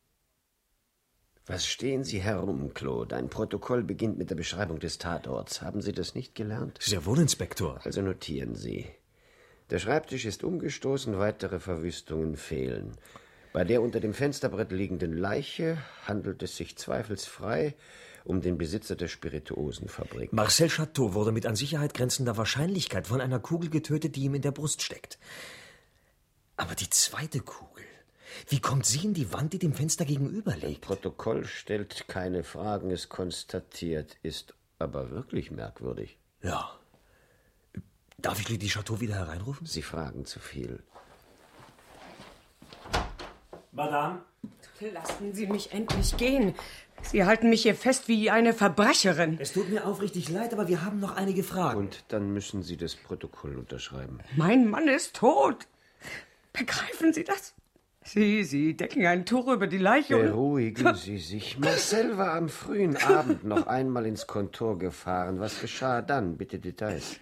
Was stehen Sie herum, Claude? Ein Protokoll beginnt mit der Beschreibung des Tatorts. Haben Sie das nicht gelernt? Sehr wohl, Inspektor. Also notieren Sie. Der Schreibtisch ist umgestoßen, weitere Verwüstungen fehlen. Bei der unter dem Fensterbrett liegenden Leiche handelt es sich zweifelsfrei um den Besitzer der Spirituosenfabrik. Marcel Chateau wurde mit an Sicherheit grenzender Wahrscheinlichkeit von einer Kugel getötet, die ihm in der Brust steckt. Aber die zweite Kugel, wie kommt sie in die Wand, die dem Fenster gegenüber liegt? Das Protokoll stellt keine Fragen, es konstatiert, ist aber wirklich merkwürdig. Ja. Darf ich Lady Chateau wieder hereinrufen? Sie fragen zu viel. Madame? Lassen Sie mich endlich gehen. Sie halten mich hier fest wie eine Verbrecherin. Es tut mir aufrichtig leid, aber wir haben noch einige Fragen. Und dann müssen Sie das Protokoll unterschreiben. Mein Mann ist tot. Begreifen Sie das? Sie decken ein Tuch über die Leiche. Beruhigen Sie sich. Marcel war am frühen Abend noch einmal ins Kontor gefahren. Was geschah dann? Bitte Details.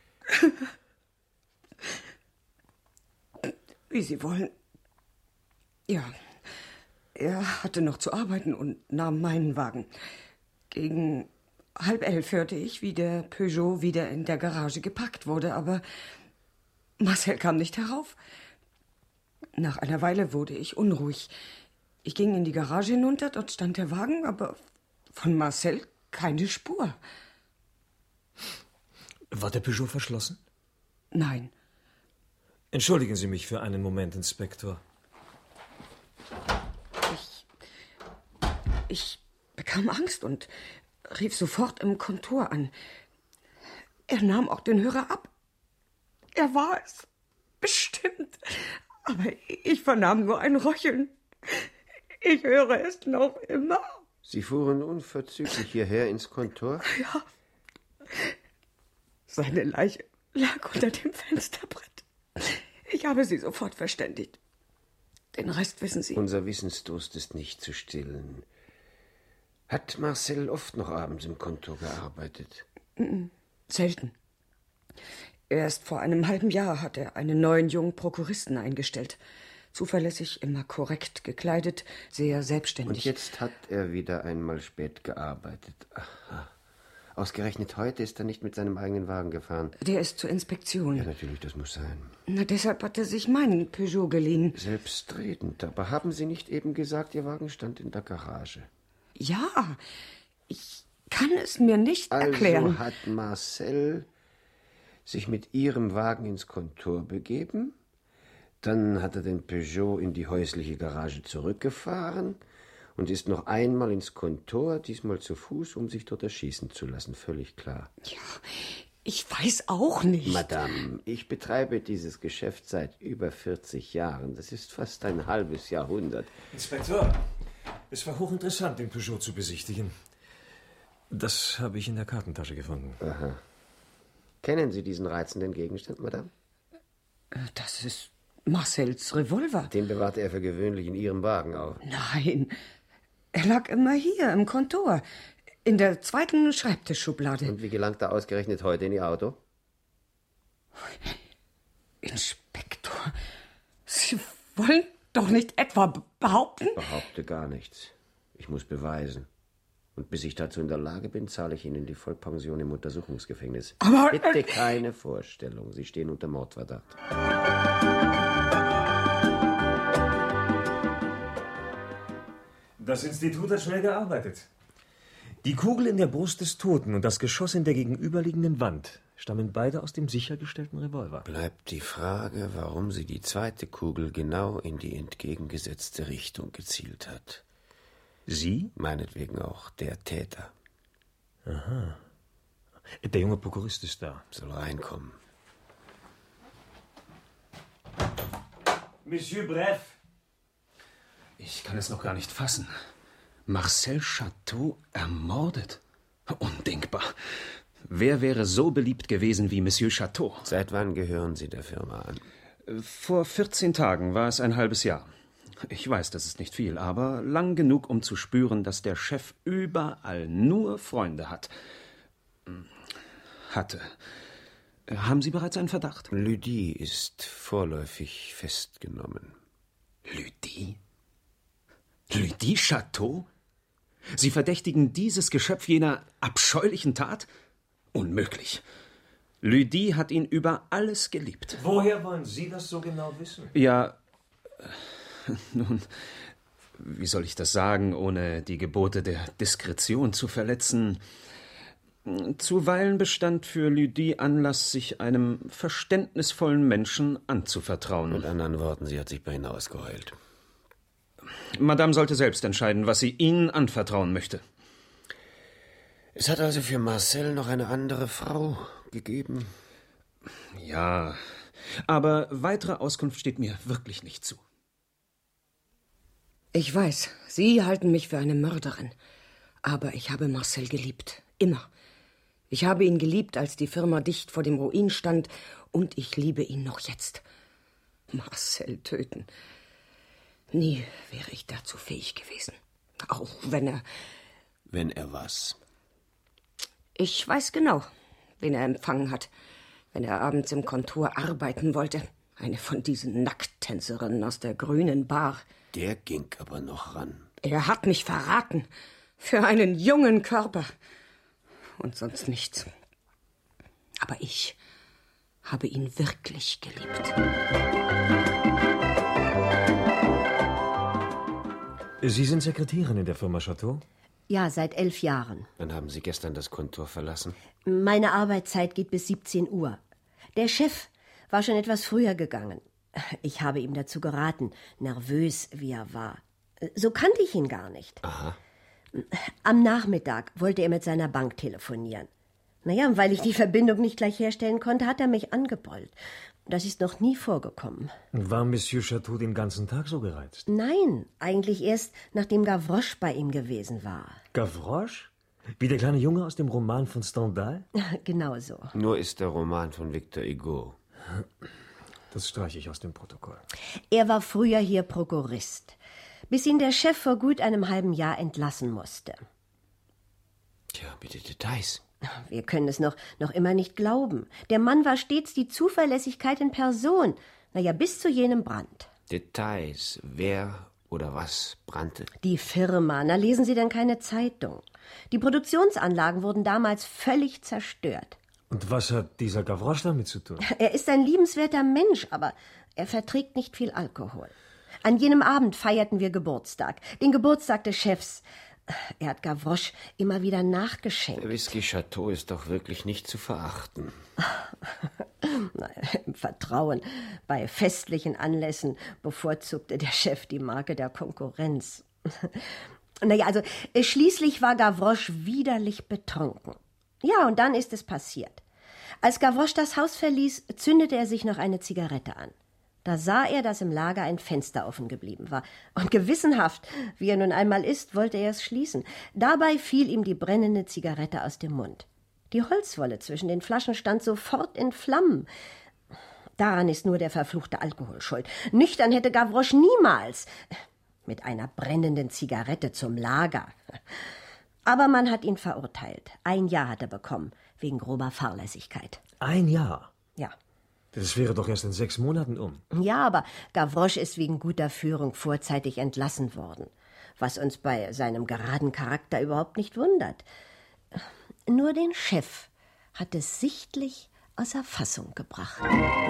Wie Sie wollen. Ja, er hatte noch zu arbeiten und nahm meinen Wagen. Gegen 10:30 hörte ich, wie der Peugeot wieder in der Garage geparkt wurde, aber Marcel kam nicht herauf. Nach einer Weile wurde ich unruhig. Ich ging in die Garage hinunter, dort stand der Wagen, aber von Marcel keine Spur. War der Peugeot verschlossen? Nein. Entschuldigen Sie mich für einen Moment, Inspektor. Ich bekam Angst und rief sofort im Kontor an. Er nahm auch den Hörer ab. Er war es. Bestimmt. Aber ich vernahm nur ein Röcheln. Ich höre es noch immer. Sie fuhren unverzüglich hierher ins Kontor? Ja. Seine Leiche lag unter dem Fensterbrett. Ich habe sie sofort verständigt. Den Rest wissen Sie. Unser Wissensdurst ist nicht zu stillen. Hat Marcel oft noch abends im Kontor gearbeitet? Selten. Erst vor einem halben Jahr hat er einen neuen jungen Prokuristen eingestellt. Zuverlässig, immer korrekt gekleidet, sehr selbstständig. Und jetzt hat er wieder einmal spät gearbeitet. Aha. Ausgerechnet heute ist er nicht mit seinem eigenen Wagen gefahren. Der ist zur Inspektion. Ja, natürlich, das muss sein. Na, deshalb hat er sich meinen Peugeot geliehen. Selbstredend. Aber haben Sie nicht eben gesagt, Ihr Wagen stand in der Garage? Ja, ich kann es mir nicht erklären. Also hat Marcel sich mit Ihrem Wagen ins Kontor begeben, dann hat er den Peugeot in die häusliche Garage zurückgefahren und ist noch einmal ins Kontor, diesmal zu Fuß, um sich dort erschießen zu lassen. Völlig klar. Ja, ich weiß auch nicht. Madame, ich betreibe dieses Geschäft seit über 40 Jahren. Das ist fast ein halbes Jahrhundert. Inspektor, es war hochinteressant, den Peugeot zu besichtigen. Das habe ich in der Kartentasche gefunden. Aha. Kennen Sie diesen reizenden Gegenstand, Madame? Das ist Marcels Revolver. Den bewahrte er für gewöhnlich in Ihrem Wagen auf. Nein, er lag immer hier im Kontor, in der zweiten Schreibtischschublade. Und wie gelangt er ausgerechnet heute in Ihr Auto? Inspektor, Sie wollen doch nicht etwa behaupten? Ich behaupte gar nichts. Ich muss beweisen. Und bis ich dazu in der Lage bin, zahle ich Ihnen die Vollpension im Untersuchungsgefängnis. Aber bitte keine Vorstellung. Sie stehen unter Mordverdacht. Das Institut hat schnell gearbeitet. Die Kugel in der Brust des Toten und das Geschoss in der gegenüberliegenden Wand stammen beide aus dem sichergestellten Revolver. Bleibt die Frage, warum sie die zweite Kugel genau in die entgegengesetzte Richtung gezielt hat. Sie? Meinetwegen auch der Täter. Aha. Der junge Prokurist ist da. Soll reinkommen. Monsieur Bref. Ich kann es noch gar nicht fassen. Marcel Chateau ermordet? Undenkbar. Wer wäre so beliebt gewesen wie Monsieur Chateau? Seit wann gehören Sie der Firma an? Vor 14 Tagen war es ein halbes Jahr. Ich weiß, das ist nicht viel, aber lang genug, um zu spüren, dass der Chef überall nur Freunde hat. Hatte. Haben Sie bereits einen Verdacht? Lydie ist vorläufig festgenommen. Lydie? Lydie Chateau? Sie verdächtigen dieses Geschöpf jener abscheulichen Tat? Unmöglich. Lydie hat ihn über alles geliebt. Woher wollen Sie das so genau wissen? Ja, nun, wie soll ich das sagen, ohne die Gebote der Diskretion zu verletzen? Zuweilen bestand für Lydie Anlass, sich einem verständnisvollen Menschen anzuvertrauen. Mit anderen Worten, sie hat sich bei Ihnen ausgeheult. Madame sollte selbst entscheiden, was sie Ihnen anvertrauen möchte. Es hat also für Marcel noch eine andere Frau gegeben? Ja, aber weitere Auskunft steht mir wirklich nicht zu. Ich weiß, Sie halten mich für eine Mörderin. Aber ich habe Marcel geliebt. Immer. Ich habe ihn geliebt, als die Firma dicht vor dem Ruin stand. Und ich liebe ihn noch jetzt. Marcel töten. Nie wäre ich dazu fähig gewesen. Auch wenn er... Wenn er was? Ich weiß genau, wen er empfangen hat, wenn er abends im Kontor arbeiten wollte. Eine von diesen Nackttänzerinnen aus der grünen Bar. Der ging aber noch ran. Er hat mich verraten. Für einen jungen Körper. Und sonst nichts. Aber ich habe ihn wirklich geliebt. Sie sind Sekretärin in der Firma Chateau? Ja, seit 11 Jahren. Wann haben Sie gestern das Kontor verlassen? Meine Arbeitszeit geht bis 17 Uhr. Der Chef war schon etwas früher gegangen. Ich habe ihm dazu geraten, nervös wie er war. So kannte ich ihn gar nicht. Aha. Am Nachmittag wollte er mit seiner Bank telefonieren. Naja, und weil ich die Verbindung nicht gleich herstellen konnte, hat er mich angebrüllt. Das ist noch nie vorgekommen. War Monsieur Chateau den ganzen Tag so gereizt? Nein, eigentlich erst, nachdem Gavroche bei ihm gewesen war. Gavroche? Wie der kleine Junge aus dem Roman von Stendhal? Genau so. Nur ist der Roman von Victor Hugo. Das streiche ich aus dem Protokoll. Er war früher hier Prokurist, bis ihn der Chef vor gut einem halben Jahr entlassen musste. Tja, bitte Details. Wir können es noch immer nicht glauben. Der Mann war stets die Zuverlässigkeit in Person. Naja, bis zu jenem Brand. Details. Wer oder was brannte? Die Firma. Na, lesen Sie denn keine Zeitung? Die Produktionsanlagen wurden damals völlig zerstört. Und was hat dieser Gavroche damit zu tun? Er ist ein liebenswerter Mensch, aber er verträgt nicht viel Alkohol. An jenem Abend feierten wir Geburtstag. Den Geburtstag des Chefs. Er hat Gavroche immer wieder nachgeschenkt. Der Whisky Chateau ist doch wirklich nicht zu verachten. Im Vertrauen. Bei festlichen Anlässen bevorzugte der Chef die Marke der Konkurrenz. Naja, also schließlich war Gavroche widerlich betrunken. Ja, und dann ist es passiert. Als Gavroche das Haus verließ, zündete er sich noch eine Zigarette an. Da sah er, dass im Lager ein Fenster offen geblieben war. Und gewissenhaft, wie er nun einmal ist, wollte er es schließen. Dabei fiel ihm die brennende Zigarette aus dem Mund. Die Holzwolle zwischen den Flaschen stand sofort in Flammen. Daran ist nur der verfluchte Alkohol schuld. Nüchtern hätte Gavroche niemals mit einer brennenden Zigarette zum Lager. Aber man hat ihn verurteilt. 1 Jahr hat er bekommen, wegen grober Fahrlässigkeit. 1 Jahr? Ja. Das wäre doch erst in 6 Monaten um. Ja, aber Gavroche ist wegen guter Führung vorzeitig entlassen worden, was uns bei seinem geraden Charakter überhaupt nicht wundert. Nur den Chef hat es sichtlich außer Fassung gebracht.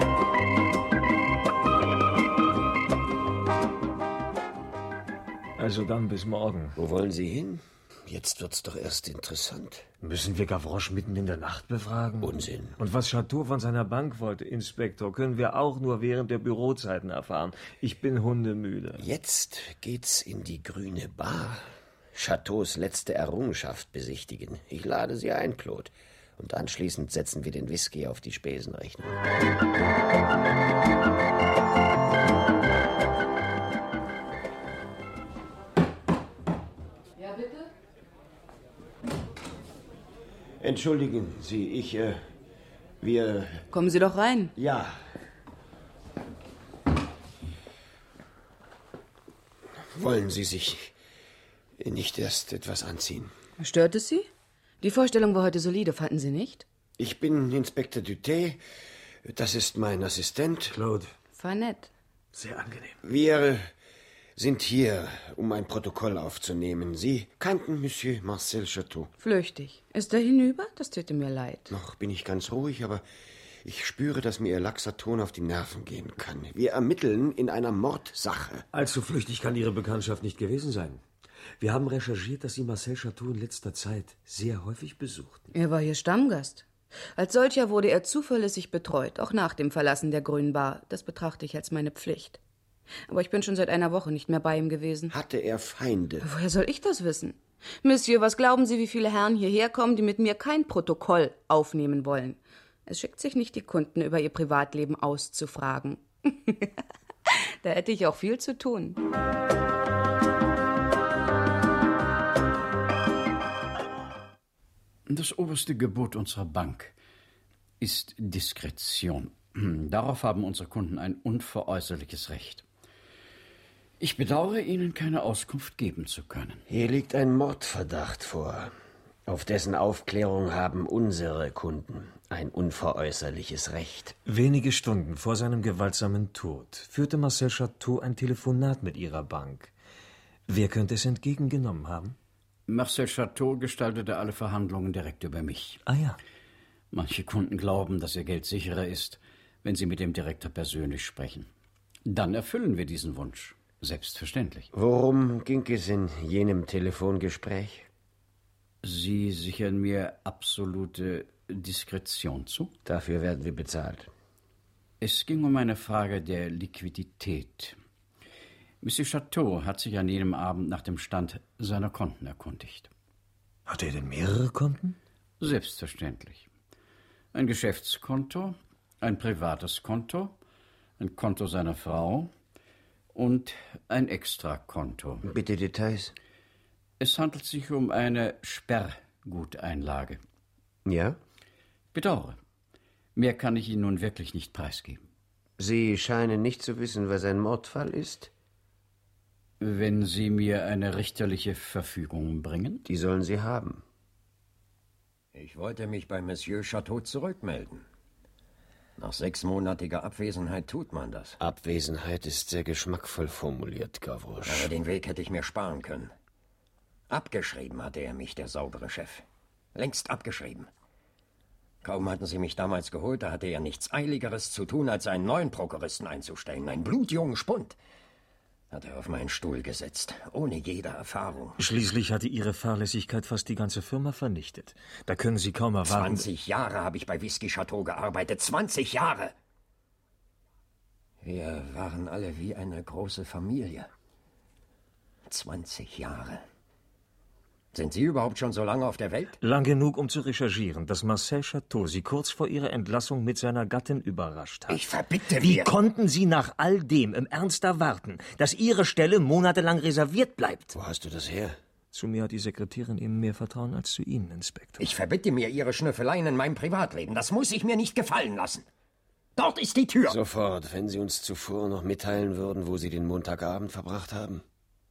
Also dann bis morgen. Wo wollen Sie hin? Jetzt wird's doch erst interessant. Müssen wir Gavroche mitten in der Nacht befragen? Unsinn. Und was Chateau von seiner Bank wollte, Inspektor, können wir auch nur während der Bürozeiten erfahren. Ich bin hundemüde. Jetzt geht's in die Grüne Bar. Chateaus letzte Errungenschaft besichtigen. Ich lade Sie ein, Claude. Und anschließend setzen wir den Whisky auf die Spesenrechnung. Ja, bitte? Entschuldigen Sie, wir... Kommen Sie doch rein. Ja. Wollen Sie sich nicht erst etwas anziehen? Stört es Sie? Die Vorstellung war heute solide, fanden Sie nicht? Ich bin Inspektor Duthé. Das ist mein Assistent. Claude. War nett. Sehr angenehm. Wir sind hier, um ein Protokoll aufzunehmen. Sie kannten Monsieur Marcel Chateau. Flüchtig. Ist er hinüber? Das täte mir leid. Noch bin ich ganz ruhig, aber ich spüre, dass mir Ihr laxer Ton auf die Nerven gehen kann. Wir ermitteln in einer Mordsache. Allzu flüchtig kann Ihre Bekanntschaft nicht gewesen sein. Wir haben recherchiert, dass Sie Marcel Chateau in letzter Zeit sehr häufig besuchten. Er war hier Stammgast. Als solcher wurde er zuverlässig betreut, auch nach dem Verlassen der Grünen Bar. Das betrachte ich als meine Pflicht. Aber ich bin schon seit einer Woche nicht mehr bei ihm gewesen. Hatte er Feinde? Woher soll ich das wissen? Monsieur, was glauben Sie, wie viele Herren hierher kommen, die mit mir kein Protokoll aufnehmen wollen? Es schickt sich nicht, die Kunden über ihr Privatleben auszufragen. Da hätte ich auch viel zu tun. Das oberste Gebot unserer Bank ist Diskretion. Darauf haben unsere Kunden ein unveräußerliches Recht. Ich bedauere, Ihnen keine Auskunft geben zu können. Hier liegt ein Mordverdacht vor. Auf dessen Aufklärung haben unsere Kunden ein unveräußerliches Recht. Wenige Stunden vor seinem gewaltsamen Tod führte Marcel Chateau ein Telefonat mit Ihrer Bank. Wer könnte es entgegengenommen haben? Marcel Chateau gestaltete alle Verhandlungen direkt über mich. Ah ja. Manche Kunden glauben, dass ihr Geld sicherer ist, wenn sie mit dem Direktor persönlich sprechen. Dann erfüllen wir diesen Wunsch. Selbstverständlich. Worum ging es in jenem Telefongespräch? Sie sichern mir absolute Diskretion zu? Dafür werden wir bezahlt. Es ging um eine Frage der Liquidität. Monsieur Chateau hat sich an jenem Abend nach dem Stand seiner Konten erkundigt. Hat er denn mehrere Konten? Selbstverständlich. Ein Geschäftskonto, ein privates Konto, ein Konto seiner Frau und ein Extrakonto. Bitte Details. Es handelt sich um eine Sperrguteinlage. Ja? Bedauere. Mehr kann ich Ihnen nun wirklich nicht preisgeben. Sie scheinen nicht zu wissen, was ein Mordfall ist? Wenn Sie mir eine richterliche Verfügung bringen? Die sollen Sie haben. Ich wollte mich bei Monsieur Chateau zurückmelden. Nach 6-monatiger Abwesenheit tut man das. Abwesenheit ist sehr geschmackvoll formuliert, Gavroche. Aber den Weg hätte ich mir sparen können. Abgeschrieben hatte er mich, der saubere Chef. Längst abgeschrieben. Kaum hatten sie mich damals geholt, da hatte er nichts Eiligeres zu tun, als einen neuen Prokuristen einzustellen. Einen blutjungen Spund. Hat er auf meinen Stuhl gesetzt, ohne jede Erfahrung. Schließlich hatte Ihre Fahrlässigkeit fast die ganze Firma vernichtet. Da können Sie kaum erwarten... 20 Jahre habe ich bei Whisky Chateau gearbeitet. 20 Jahre! Wir waren alle wie eine große Familie. 20 Jahre. Sind Sie überhaupt schon so lange auf der Welt? Lang genug, um zu recherchieren, dass Marcel Chateau Sie kurz vor Ihrer Entlassung mit seiner Gattin überrascht hat. Ich verbitte Wie mir... konnten Sie nach all dem im Ernst erwarten, dass Ihre Stelle monatelang reserviert bleibt? Wo hast du das her? Zu mir hat die Sekretärin eben mehr Vertrauen als zu Ihnen, Inspektor. Ich verbitte mir Ihre Schnüffeleien in meinem Privatleben. Das muss ich mir nicht gefallen lassen. Dort ist die Tür. Sofort, wenn Sie uns zuvor noch mitteilen würden, wo Sie den Montagabend verbracht haben.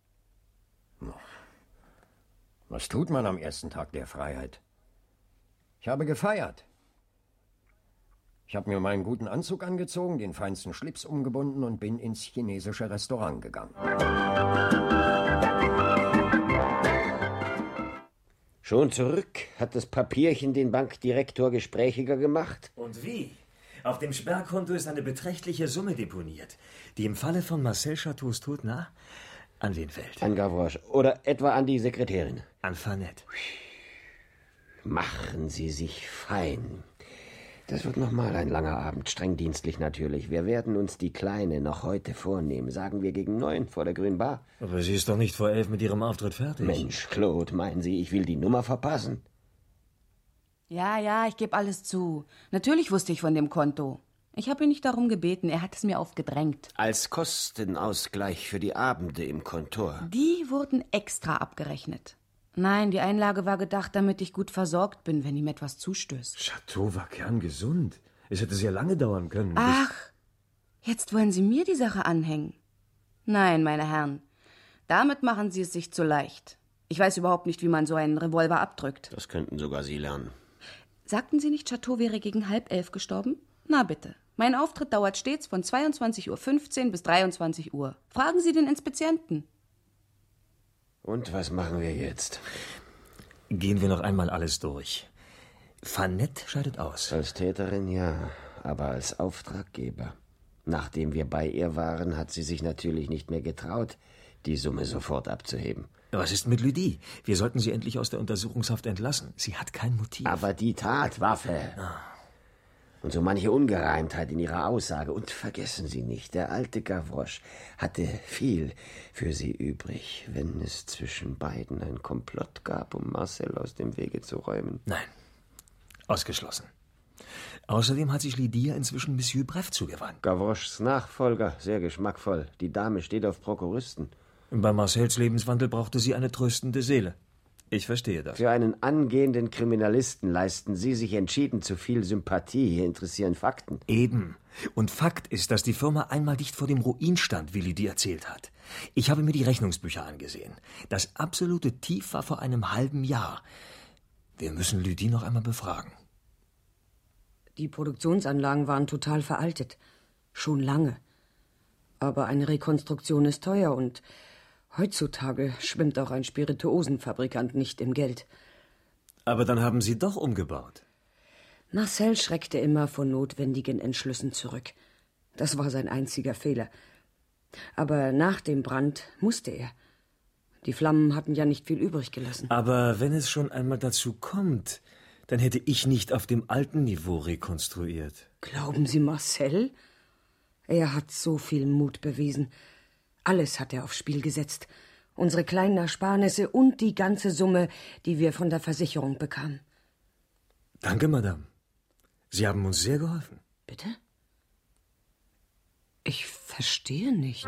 Was tut man am ersten Tag der Freiheit? Ich habe gefeiert. Ich habe mir meinen guten Anzug angezogen, den feinsten Schlips umgebunden und bin ins chinesische Restaurant gegangen. Schon zurück? Hat das Papierchen den Bankdirektor gesprächiger gemacht? Und wie? Auf dem Sperrkonto ist eine beträchtliche Summe deponiert, die im Falle von Marcel Chateaus Tod an wen fällt? An Gavroche. Oder etwa an die Sekretärin. An Fanette. Machen Sie sich fein. Das wird nochmal ein langer Abend, streng dienstlich natürlich. Wir werden uns die Kleine noch heute vornehmen. Sagen wir gegen 9 vor der Grünen Bar. Aber sie ist doch nicht vor 11 mit ihrem Auftritt fertig. Mensch, Claude, meinen Sie, ich will die Nummer verpassen? Ja, ich gebe alles zu. Natürlich wusste ich von dem Konto. Ich habe ihn nicht darum gebeten, er hat es mir aufgedrängt. Als Kostenausgleich für die Abende im Kontor. Die wurden extra abgerechnet. Nein, die Einlage war gedacht, damit ich gut versorgt bin, wenn ihm etwas zustößt. Chateau war kerngesund. Es hätte sehr lange dauern können. Ach, jetzt wollen Sie mir die Sache anhängen. Nein, meine Herren, damit machen Sie es sich zu leicht. Ich weiß überhaupt nicht, wie man so einen Revolver abdrückt. Das könnten sogar Sie lernen. Sagten Sie nicht, Chateau wäre gegen 10:30 gestorben? Na bitte. Mein Auftritt dauert stets von 22:15 Uhr bis 23 Uhr. Fragen Sie den Inspizienten. Und was machen wir jetzt? Gehen wir noch einmal alles durch. Fanette scheidet aus. Als Täterin ja, aber als Auftraggeber. Nachdem wir bei ihr waren, hat sie sich natürlich nicht mehr getraut, die Summe sofort abzuheben. Was ist mit Lydie? Wir sollten sie endlich aus der Untersuchungshaft entlassen. Sie hat kein Motiv. Aber die Tatwaffe. Und so manche Ungereimtheit in ihrer Aussage. Und vergessen Sie nicht, der alte Gavroche hatte viel für sie übrig, wenn es zwischen beiden ein Komplott gab, um Marcel aus dem Wege zu räumen. Nein, ausgeschlossen. Außerdem hat sich Lydia inzwischen Monsieur Bref zugewandt. Gavroches Nachfolger, sehr geschmackvoll. Die Dame steht auf Prokuristen. Bei Marcels Lebenswandel brauchte sie eine tröstende Seele. Ich verstehe das. Für einen angehenden Kriminalisten leisten Sie sich entschieden zu viel Sympathie. Hier interessieren Fakten. Eben. Und Fakt ist, dass die Firma einmal dicht vor dem Ruin stand, wie Lydie erzählt hat. Ich habe mir die Rechnungsbücher angesehen. Das absolute Tief war vor einem halben Jahr. Wir müssen Lydie noch einmal befragen. Die Produktionsanlagen waren total veraltet. Schon lange. Aber eine Rekonstruktion ist teuer und heutzutage schwimmt auch ein Spirituosenfabrikant nicht im Geld. Aber dann haben Sie doch umgebaut. Marcel schreckte immer von notwendigen Entschlüssen zurück. Das war sein einziger Fehler. Aber nach dem Brand musste er. Die Flammen hatten ja nicht viel übrig gelassen. Aber wenn es schon einmal dazu kommt, dann hätte ich nicht auf dem alten Niveau rekonstruiert. Glauben Sie Marcel? Er hat so viel Mut bewiesen. Alles hat er aufs Spiel gesetzt. Unsere kleinen Ersparnisse und die ganze Summe, die wir von der Versicherung bekamen. Danke, Madame. Sie haben uns sehr geholfen. Bitte? Ich verstehe nicht.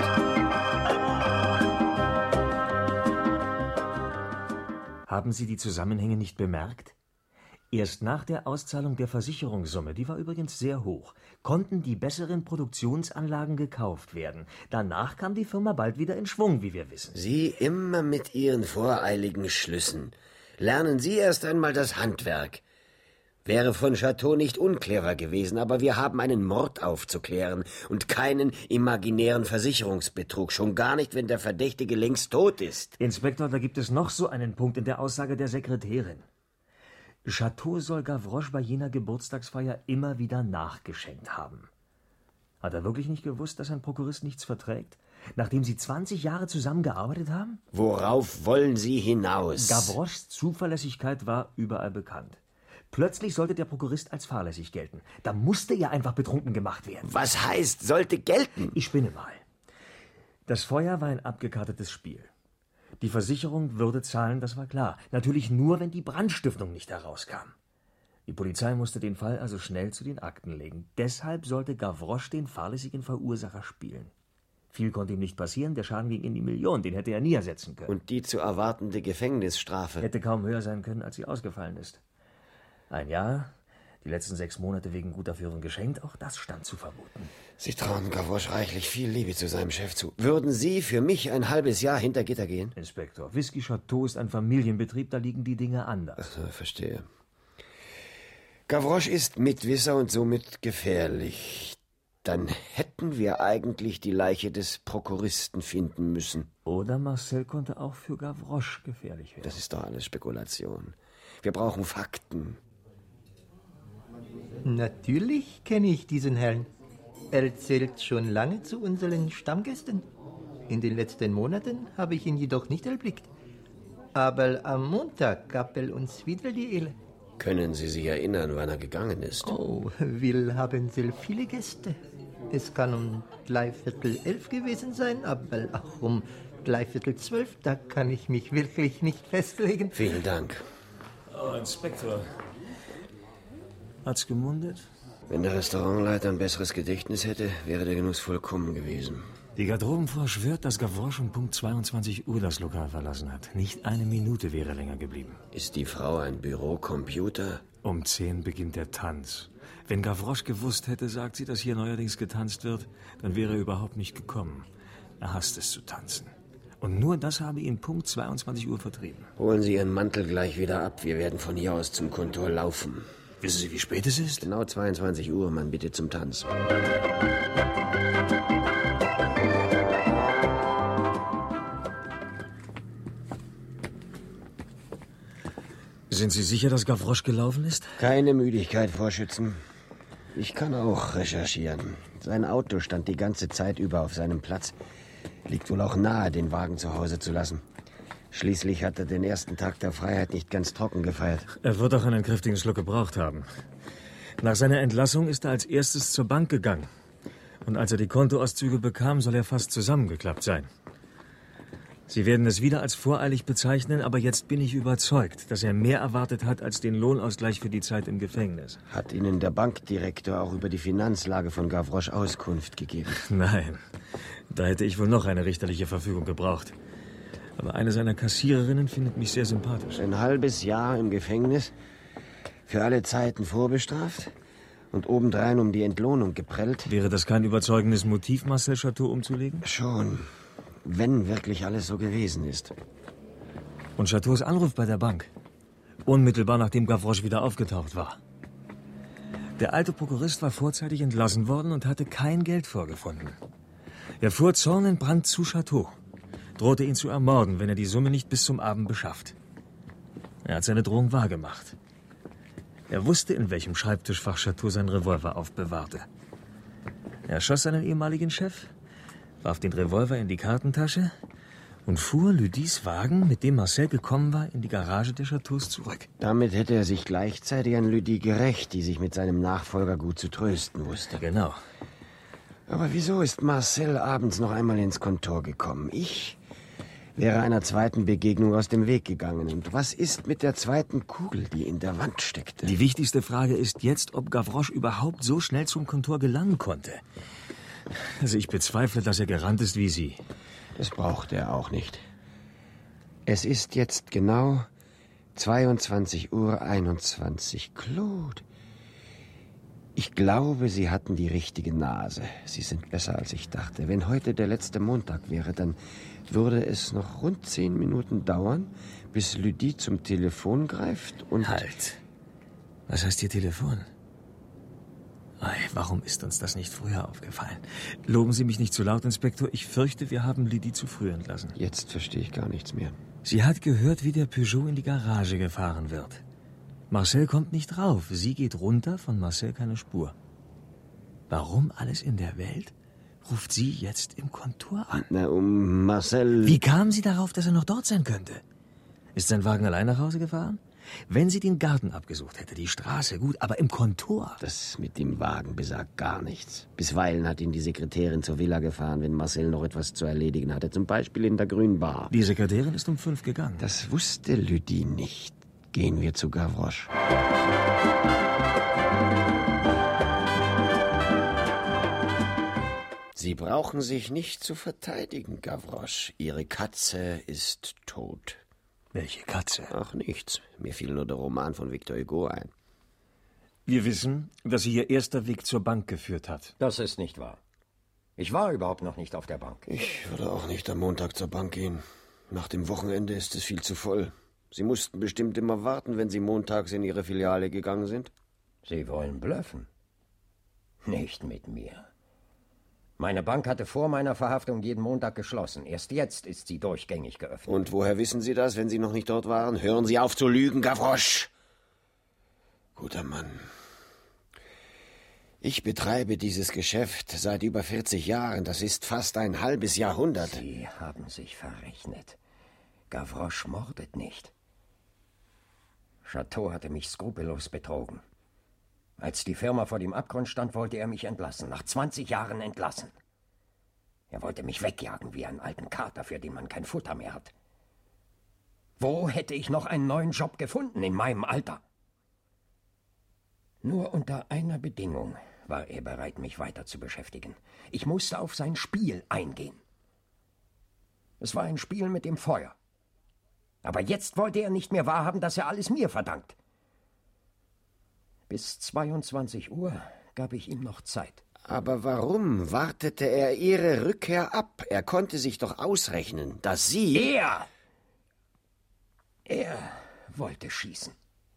Haben Sie die Zusammenhänge nicht bemerkt? Erst nach der Auszahlung der Versicherungssumme, die war übrigens sehr hoch, konnten die besseren Produktionsanlagen gekauft werden. Danach kam die Firma bald wieder in Schwung, wie wir wissen. Sie immer mit Ihren voreiligen Schlüssen. Lernen Sie erst einmal das Handwerk. Wäre von Chateau nicht unclever gewesen, aber wir haben einen Mord aufzuklären und keinen imaginären Versicherungsbetrug, schon gar nicht, wenn der Verdächtige längst tot ist. Inspektor, da gibt es noch so einen Punkt in der Aussage der Sekretärin. Chateau soll Gavroche bei jener Geburtstagsfeier immer wieder nachgeschenkt haben. Hat er wirklich nicht gewusst, dass ein Prokurist nichts verträgt, nachdem sie 20 Jahre zusammengearbeitet haben? Worauf wollen Sie hinaus? Gavroches Zuverlässigkeit war überall bekannt. Plötzlich sollte der Prokurist als fahrlässig gelten. Da musste er einfach betrunken gemacht werden. Was heißt, sollte gelten? Ich spinne mal. Das Feuer war ein abgekartetes Spiel. Die Versicherung würde zahlen, das war klar. Natürlich nur, wenn die Brandstiftung nicht herauskam. Die Polizei musste den Fall also schnell zu den Akten legen. Deshalb sollte Gavroche den fahrlässigen Verursacher spielen. Viel konnte ihm nicht passieren, der Schaden ging in die Million, den hätte er nie ersetzen können. Und die zu erwartende Gefängnisstrafe? Hätte kaum höher sein können, als sie ausgefallen ist. 1 Jahr, die letzten 6 Monate wegen guter Führung geschenkt, auch das stand zu vermuten. Sie trauen Gavroche reichlich viel Liebe zu seinem Chef zu. Würden Sie für mich ein halbes Jahr hinter Gitter gehen? Inspektor, Whisky Chateau ist ein Familienbetrieb, da liegen die Dinge anders. Ach, verstehe. Gavroche ist Mitwisser und somit gefährlich. Dann hätten wir eigentlich die Leiche des Prokuristen finden müssen. Oder Marcel konnte auch für Gavroche gefährlich werden. Das ist doch alles Spekulation. Wir brauchen Fakten. Natürlich kenne ich diesen Herrn. Er zählt schon lange zu unseren Stammgästen. In den letzten Monaten habe ich ihn jedoch nicht erblickt. Aber am Montag gab er uns wieder die Ehre. Können Sie sich erinnern, wann er gegangen ist? Oh, wir haben sehr viele Gäste. Es kann um 11:45 gewesen sein, aber auch um 11:45. Da kann ich mich wirklich nicht festlegen. Vielen Dank. Oh, Inspektor. Hat's gemundet? Wenn der Restaurantleiter ein besseres Gedächtnis hätte, wäre der Genuss vollkommen gewesen. Die Garderobenfrau schwört, dass Gavroche um Punkt 22 Uhr das Lokal verlassen hat. Nicht eine Minute wäre länger geblieben. Ist die Frau ein Bürocomputer? Um 10 beginnt der Tanz. Wenn Gavroche gewusst hätte, sagt sie, dass hier neuerdings getanzt wird, dann wäre er überhaupt nicht gekommen. Er hasst es zu tanzen. Und nur das habe ihn Punkt 22 Uhr vertrieben. Holen Sie Ihren Mantel gleich wieder ab. Wir werden von hier aus zum Kontor laufen. Wissen Sie, wie spät es ist? Genau 22 Uhr, Mann, bitte zum Tanz. Sind Sie sicher, dass Gavroche gelaufen ist? Keine Müdigkeit, Vorschützen. Ich kann auch recherchieren. Sein Auto stand die ganze Zeit über auf seinem Platz. Liegt wohl auch nahe, den Wagen zu Hause zu lassen. Schließlich hat er den ersten Tag der Freiheit nicht ganz trocken gefeiert. Er wird auch einen kräftigen Schluck gebraucht haben. Nach seiner Entlassung ist er als erstes zur Bank gegangen. Und als er die Kontoauszüge bekam, soll er fast zusammengeklappt sein. Sie werden es wieder als voreilig bezeichnen, aber jetzt bin ich überzeugt, dass er mehr erwartet hat als den Lohnausgleich für die Zeit im Gefängnis. Hat Ihnen der Bankdirektor auch über die Finanzlage von Gavroche Auskunft gegeben? Nein, da hätte ich wohl noch eine richterliche Verfügung gebraucht. Aber eine seiner Kassiererinnen findet mich sehr sympathisch. Ein halbes Jahr im Gefängnis, für alle Zeiten vorbestraft und obendrein um die Entlohnung geprellt. Wäre das kein überzeugendes Motiv, Marcel Chateau umzulegen? Schon. Wenn wirklich alles so gewesen ist. Und Chateaus Anruf bei der Bank. Unmittelbar nachdem Gavroche wieder aufgetaucht war. Der alte Prokurist war vorzeitig entlassen worden und hatte kein Geld vorgefunden. Er fuhr zornentbrannt zu Chateau, drohte ihn zu ermorden, wenn er die Summe nicht bis zum Abend beschafft. Er hat seine Drohung wahrgemacht. Er wusste, in welchem Schreibtischfach Chateau sein Revolver aufbewahrte. Er schoss seinen ehemaligen Chef, warf den Revolver in die Kartentasche und fuhr Lydis Wagen, mit dem Marcel gekommen war, in die Garage des Chateaus zurück. Damit hätte er sich gleichzeitig an Lydie gerächt, die sich mit seinem Nachfolger gut zu trösten wusste. Genau. Aber wieso ist Marcel abends noch einmal ins Kontor gekommen? Ich wäre einer zweiten Begegnung aus dem Weg gegangen. Und was ist mit der zweiten Kugel, die in der Wand steckte? Die wichtigste Frage ist jetzt, ob Gavroche überhaupt so schnell zum Kontor gelangen konnte. Also ich bezweifle, dass er gerannt ist wie Sie. Das braucht er auch nicht. Es ist jetzt genau 22:21 Uhr. Claude. Ich glaube, Sie hatten die richtige Nase. Sie sind besser, als ich dachte. Wenn heute der letzte Montag wäre, dann würde es noch rund 10 Minuten dauern, bis Lydie zum Telefon greift und... Halt. Was heißt Ihr Telefon? Ei, warum ist uns das nicht früher aufgefallen? Loben Sie mich nicht zu laut, Inspektor. Ich fürchte, wir haben Lydie zu früh entlassen. Jetzt verstehe ich gar nichts mehr. Sie hat gehört, wie der Peugeot in die Garage gefahren wird. Marcel kommt nicht rauf. Sie geht runter, von Marcel keine Spur. Warum alles in der Welt ruft sie jetzt im Kontor an? Na, um Marcel... Wie kam sie darauf, dass er noch dort sein könnte? Ist sein Wagen allein nach Hause gefahren? Wenn sie den Garten abgesucht hätte, die Straße, gut, aber im Kontor. Das mit dem Wagen besagt gar nichts. Bisweilen hat ihn die Sekretärin zur Villa gefahren, wenn Marcel noch etwas zu erledigen hatte, zum Beispiel in der Grünen Bar. Die Sekretärin ist um 5 gegangen. Das wusste Lydie nicht. Gehen wir zu Gavroche. Sie brauchen sich nicht zu verteidigen, Gavroche. Ihre Katze ist tot. Welche Katze? Ach, nichts. Mir fiel nur der Roman von Victor Hugo ein. Wir wissen, dass Sie Ihr erster Weg zur Bank geführt hat. Das ist nicht wahr. Ich war überhaupt noch nicht auf der Bank. Ich würde auch nicht am Montag zur Bank gehen. Nach dem Wochenende ist es viel zu voll. Sie mussten bestimmt immer warten, wenn Sie montags in Ihre Filiale gegangen sind. Sie wollen blöffen? Nicht mit mir. Meine Bank hatte vor meiner Verhaftung jeden Montag geschlossen. Erst jetzt ist sie durchgängig geöffnet. Und woher wissen Sie das, wenn Sie noch nicht dort waren? Hören Sie auf zu lügen, Gavroche! Guter Mann. Ich betreibe dieses Geschäft seit über 40 Jahren. Das ist fast ein halbes Jahrhundert. Sie haben sich verrechnet. Gavroche mordet nicht. Chateau hatte mich skrupellos betrogen. Als die Firma vor dem Abgrund stand, wollte er mich entlassen. Nach 20 Jahren entlassen. Er wollte mich wegjagen wie einen alten Kater, für den man kein Futter mehr hat. Wo hätte ich noch einen neuen Job gefunden in meinem Alter? Nur unter einer Bedingung war er bereit, mich weiter zu beschäftigen. Ich musste auf sein Spiel eingehen. Es war ein Spiel mit dem Feuer. Aber jetzt wollte er nicht mehr wahrhaben, dass er alles mir verdankt. Bis 22 Uhr gab ich ihm noch Zeit. Aber warum wartete er Ihre Rückkehr ab? Er konnte sich doch ausrechnen, dass Sie... Er wollte schießen.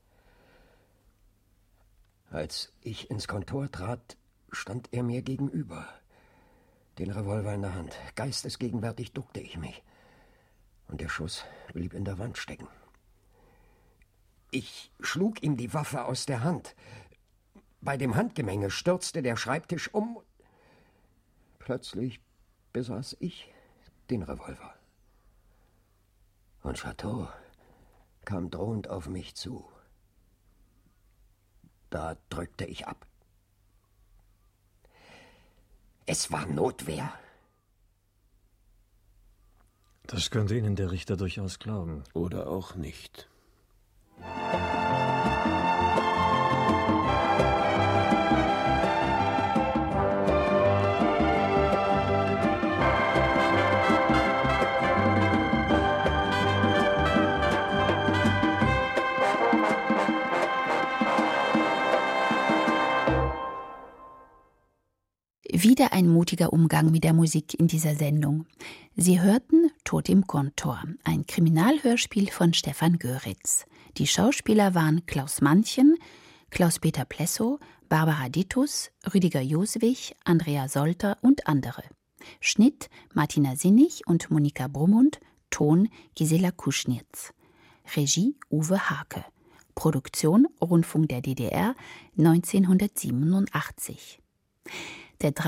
Als ich ins Kontor trat, stand er mir gegenüber, den Revolver in der Hand. Geistesgegenwärtig duckte ich mich. Und der Schuss blieb in der Wand stecken. Ich schlug ihm die Waffe aus der Hand. Bei dem Handgemenge stürzte der Schreibtisch um. Plötzlich besaß ich den Revolver. Und Chateau kam drohend auf mich zu. Da drückte ich ab. Es war Notwehr. Das könnte Ihnen der Richter durchaus glauben. Oder auch nicht. Wieder ein mutiger Umgang mit der Musik in dieser Sendung. Sie hörten Tod im Kontor, ein Kriminalhörspiel von Stefan Göritz. Die Schauspieler waren Klaus Mannchen, Klaus-Peter Plessow, Barbara Dittus, Rüdiger Joswig, Andrea Solter und andere. Schnitt Martina Sinnig und Monika Brummund, Ton Gisela Kuschnitz. Regie Uwe Hake. Produktion Rundfunk der DDR 1987. Der